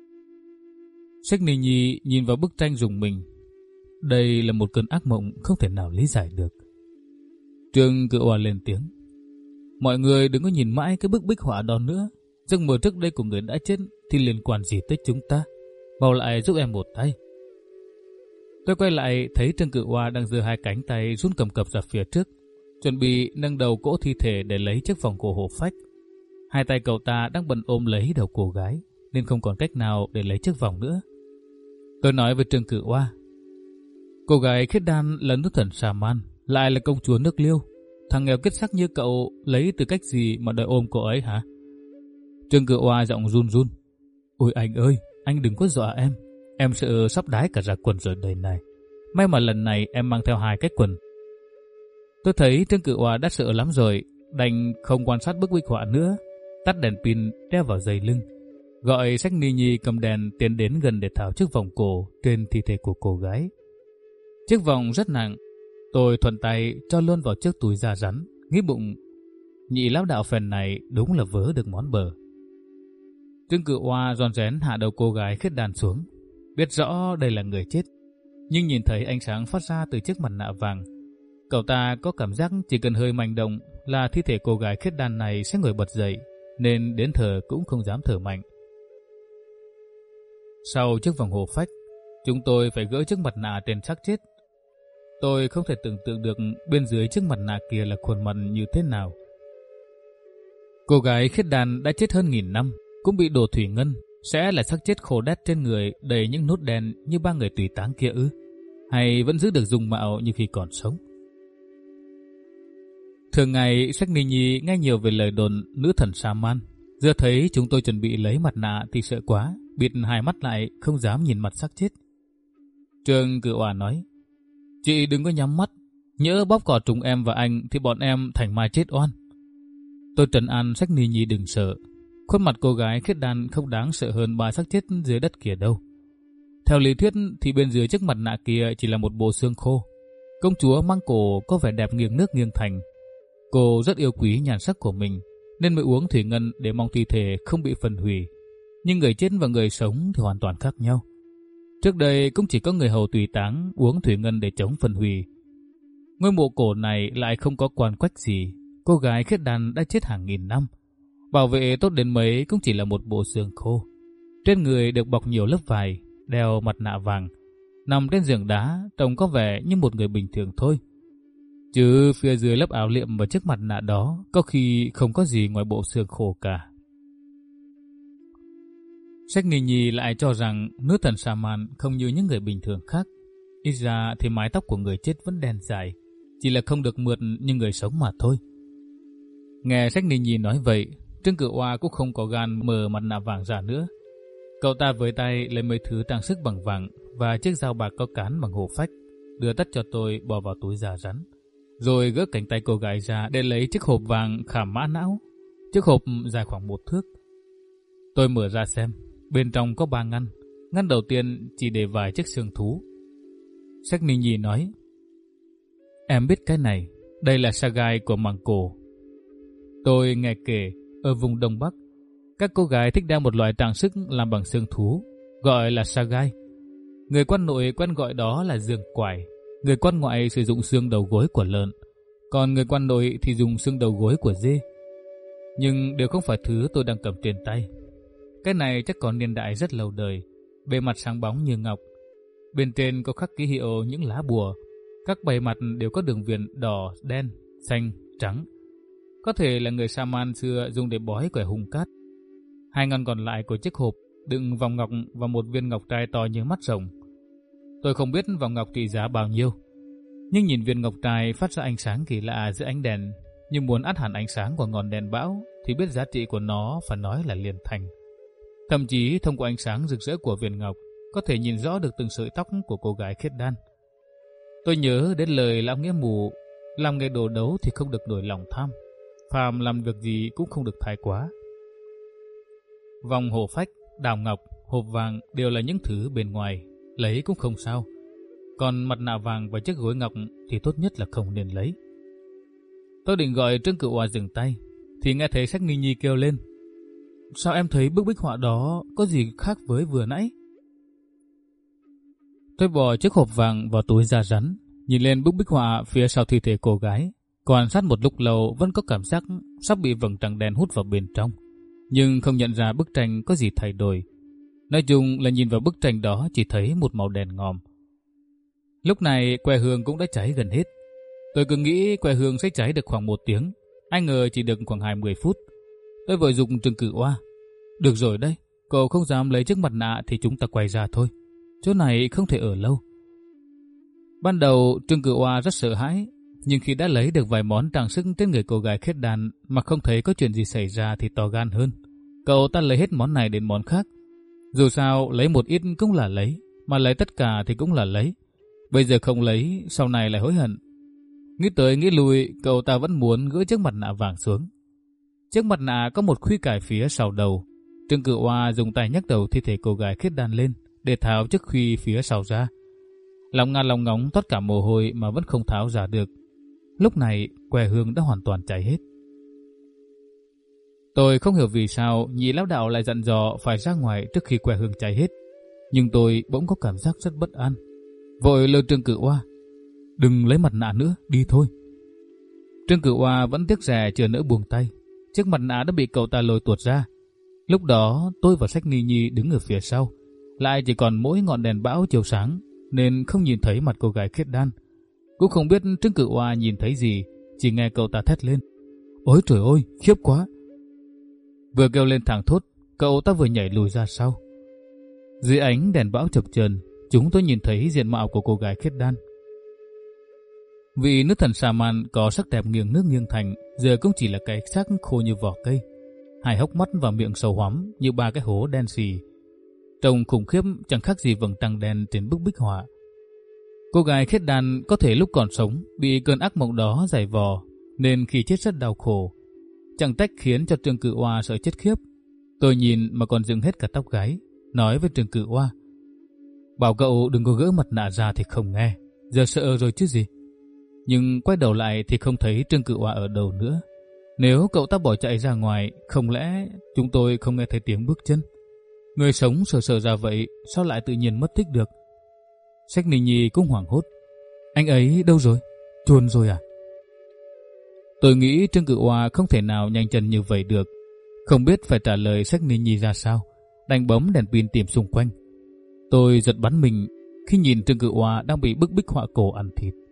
Sách Ni Nhi nhìn vào bức tranh rùng mình. Đây là một cơn ác mộng không thể nào lý giải được. Trương Cự Oa lên tiếng. Mọi người đừng có nhìn mãi cái bức bích họa đó nữa. Giấc mơ trước đây của người đã chết thì liên quan gì tới chúng ta? Mau lại giúp em một tay. Tôi quay lại thấy Trương Cự Oa đang giơ hai cánh tay run cầm cập ra phía trước, chuẩn bị nâng đầu cỗ thi thể để lấy chiếc vòng cổ hổ phách. Hai tay cậu ta đang bận ôm lấy đầu cô gái, nên không còn cách nào để lấy chiếc vòng nữa. Tôi nói với Trương Cự Oa, cô gái Khiết Đan là nữ thần Sa-man, lại là công chúa nước Liêu. Thằng nghèo kết sắc như cậu lấy từ cách gì mà đòi ôm cô ấy hả? Trương Cự Oa giọng run run. Ôi anh ơi, anh đừng có dọa em. Em sợ sắp đái cả ra quần rồi đời này. May mà lần này em mang theo hai cái quần. Tôi thấy Trương Cự Hoa đã sợ lắm rồi, đành không quan sát bức bích họa nữa, tắt đèn pin đeo vào dây lưng, gọi Sách Ni Nhi cầm đèn tiến đến gần để tháo chiếc vòng cổ trên thi thể của cô gái. Chiếc vòng rất nặng, tôi thuận tay cho luôn vào chiếc túi da rắn, nghĩ bụng nhị lão đạo phèn này đúng là vớ được món bờ. Trương Cự Hoa rón rén hạ đầu cô gái khiết đàn xuống, biết rõ đây là người chết, nhưng nhìn thấy ánh sáng phát ra từ chiếc mặt nạ vàng, cậu ta có cảm giác chỉ cần hơi manh động là thi thể cô gái khiết đàn này sẽ ngồi bật dậy, nên đến thở cũng không dám thở mạnh. Sau chiếc vòng hổ phách, chúng tôi phải gỡ chiếc mặt nạ trên xác chết. Tôi không thể tưởng tượng được bên dưới chiếc mặt nạ kia là khuôn mặt như thế nào. Cô gái khiết đàn đã chết hơn nghìn năm, cũng bị đổ thủy ngân, sẽ là xác chết khô đét trên người đầy những nốt đen như ba người tùy táng kia ư? Hay vẫn giữ được dung mạo như khi còn sống? Thường ngày, Sách Ni Nhi nghe nhiều về lời đồn nữ thần Sa-man. Giờ thấy chúng tôi chuẩn bị lấy mặt nạ thì sợ quá, bịt hai mắt lại, không dám nhìn mặt xác chết. Trương Cự Hoa nói, chị đừng có nhắm mắt, nhỡ bóp cỏ trùng em và anh thì bọn em thành ma chết oan. Tôi trấn an Sách Ni Nhi đừng sợ. Khuôn mặt cô gái khiết đan không đáng sợ hơn ba xác chết dưới đất kia đâu. Theo lý thuyết thì bên dưới chiếc mặt nạ kia chỉ là một bộ xương khô. Công chúa mang cổ có vẻ đẹp nghiêng nước nghiêng thành. Cô rất yêu quý nhan sắc của mình nên mới uống thủy ngân để mong thi thể không bị phân hủy. Nhưng người chết và người sống thì hoàn toàn khác nhau. Trước đây cũng chỉ có người hầu tùy táng uống thủy ngân để chống phân hủy. Ngôi mộ cổ này lại không có quan quách gì. Cô gái khiết đan đã chết hàng nghìn năm. Bảo vệ tốt đến mấy cũng chỉ là một bộ xương khô. Trên người được bọc nhiều lớp vải, đeo mặt nạ vàng, nằm trên giường đá trông có vẻ như một người bình thường thôi. Chứ phía dưới lớp áo liệm và chiếc mặt nạ đó có khi không có gì ngoài bộ xương khô cả. Sách Ni Nhi lại cho rằng nữ thần Sa-man không như những người bình thường khác. Ít ra thì mái tóc của người chết vẫn đen dài, chỉ là không được mượt như người sống mà thôi. Nghe Sách Ni Nhi nói vậy, Trương Cự Hoa cũng không có gan mở mặt nạ vàng ra nữa. Cậu ta với tay lấy mấy thứ trang sức bằng vàng và chiếc dao bạc có cán bằng hổ phách, đưa tất cho tôi bỏ vào túi da rắn, rồi gỡ cánh tay cô gái ra để lấy chiếc hộp vàng khảm mã não. Chiếc hộp dài khoảng một thước. Tôi mở ra xem, bên trong có ba ngăn. Ngăn đầu tiên chỉ để vài chiếc xương thú. Sách Ni Nhi nói, em biết cái này, đây là sagai của Màng Cổ. Tôi nghe kể, ở vùng Đông Bắc, các cô gái thích đeo một loại trang sức làm bằng xương thú, gọi là sagai. Người quan nội quen gọi đó là giường quải. Người quan ngoại sử dụng xương đầu gối của lợn, còn người quan nội thì dùng xương đầu gối của dê. Nhưng đều không phải thứ tôi đang cầm trên tay. Cái này chắc có niên đại rất lâu đời, bề mặt sáng bóng như ngọc. Bên trên có khắc ký hiệu những lá bùa. Các bề mặt đều có đường viền đỏ, đen, xanh, trắng. Có thể là người Sa-man xưa dùng để bói quẻ hung cát. Hai ngăn còn lại của chiếc hộp đựng vòng ngọc và một viên ngọc trai to như mắt rồng. Tôi không biết vòng ngọc trị giá bao nhiêu, nhưng nhìn viên ngọc trai phát ra ánh sáng kỳ lạ giữa ánh đèn, như muốn át hẳn ánh sáng của ngọn đèn bão, thì biết giá trị của nó phải nói là liền thành. Thậm chí thông qua ánh sáng rực rỡ của viên ngọc, có thể nhìn rõ được từng sợi tóc của cô gái khiết đan. Tôi nhớ đến lời lão nghĩa mù, làm nghề đồ đấu thì không được nổi lòng tham, phàm làm việc gì cũng không được thái quá. Vòng hổ phách, đào ngọc, hộp vàng đều là những thứ bên ngoài, lấy cũng không sao. Còn mặt nạ vàng và chiếc gối ngọc thì tốt nhất là không nên lấy. Tôi định gọi Trương Cự Hoa dừng tay, thì nghe thấy Sách Ni Nhi kêu lên, sao em thấy bức bích họa đó có gì khác với vừa nãy? Tôi bỏ chiếc hộp vàng vào túi da rắn, nhìn lên bức bích họa phía sau thi thể cô gái. Quan sát một lúc lâu vẫn có cảm giác sắp bị vầng trăng đen hút vào bên trong, nhưng không nhận ra bức tranh có gì thay đổi. Nói chung là nhìn vào bức tranh đó chỉ thấy một màu đen ngòm. Lúc này que hương cũng đã cháy gần hết. Tôi cứ nghĩ que hương sẽ cháy được khoảng một tiếng, ai ngờ chỉ được khoảng hai mươi phút. Tôi vội dùng Trương Cự Hoa, được rồi đây, cậu không dám lấy chiếc mặt nạ thì chúng ta quay ra thôi, chỗ này không thể ở lâu. Ban đầu Trương Cự Hoa rất sợ hãi, nhưng khi đã lấy được vài món trang sức trên người cô gái khiết đan mà không thấy có chuyện gì xảy ra thì to gan hơn. Cậu ta lấy hết món này đến món khác. Dù sao lấy một ít cũng là lấy, mà lấy tất cả thì cũng là lấy. Bây giờ không lấy, sau này lại hối hận. Nghĩ tới nghĩ lui, cậu ta vẫn muốn gỡ chiếc mặt nạ vàng xuống. Chiếc mặt nạ có một khuy cài phía sau đầu. Trương Cự Oa dùng tay nhấc đầu thi thể cô gái khiết đan lên để tháo chiếc khuy phía sau ra. Lòng ngà lòng ngóng toát cả mồ hôi mà vẫn không tháo ra được. Lúc này que hương đã hoàn toàn cháy hết. Tôi không hiểu vì sao nhị lão đạo lại dặn dò phải ra ngoài trước khi que hương cháy hết, nhưng tôi bỗng có cảm giác rất bất an. Vội lôi Trương Cự Oa: "Đừng lấy mặt nạ nữa, đi thôi." Trương Cự Oa vẫn tiếc rẻ chưa nỡ buông tay. Chiếc mặt nạ đã bị cậu ta lôi tuột ra. Lúc đó tôi và Sách Ni Nhi đứng ở phía sau, lại chỉ còn mỗi ngọn đèn bão chiếu sáng nên không nhìn thấy mặt cô gái khiết đan. Cũng không biết Trương Cự Oa nhìn thấy gì, chỉ nghe cậu ta thét lên: "Ôi trời ơi, khiếp quá!" Vừa kêu lên thẳng thốt, cậu ta vừa nhảy lùi ra sau. Dưới ánh đèn bão chập chờn, chúng tôi nhìn thấy diện mạo của cô gái khiết đan. Vị nữ thần xà man có sắc đẹp nghiêng nước nghiêng thành, giờ cũng chỉ là cái xác khô như vỏ cây, hai hốc mắt và miệng sâu hoắm như ba cái hố đen xì, trông khủng khiếp chẳng khác gì vầng trăng đen trên bức bích họa. Cô gái khiết đan có thể lúc còn sống bị cơn ác mộng đó giày vò, nên khi chết rất đau khổ, chẳng trách khiến cho Trương Cự Oa sợ chết khiếp. Tôi nhìn mà còn dựng hết cả tóc gáy, nói với Trương Cự Oa: "Bảo cậu đừng có gỡ mặt nạ ra thì không nghe, giờ sợ rồi chứ gì." Nhưng quay đầu lại thì không thấy Trương Cự Oa ở đâu nữa. Nếu cậu ta bỏ chạy ra ngoài, không lẽ chúng tôi không nghe thấy tiếng bước chân? Người sống sợ sợ ra vậy, sao lại tự nhiên mất tích được? Sách Ni Nhi cũng hoảng hốt: "Anh ấy đâu rồi? Chuồn rồi à?" Tôi nghĩ Trương Cự Oa không thể nào nhanh chân như vậy được. Không biết phải trả lời Sách Ni Nhi ra sao, đành bấm đèn pin tìm xung quanh. Tôi giật bắn mình khi nhìn Trương Cự Oa đang bị bức bích họa cổ ăn thịt.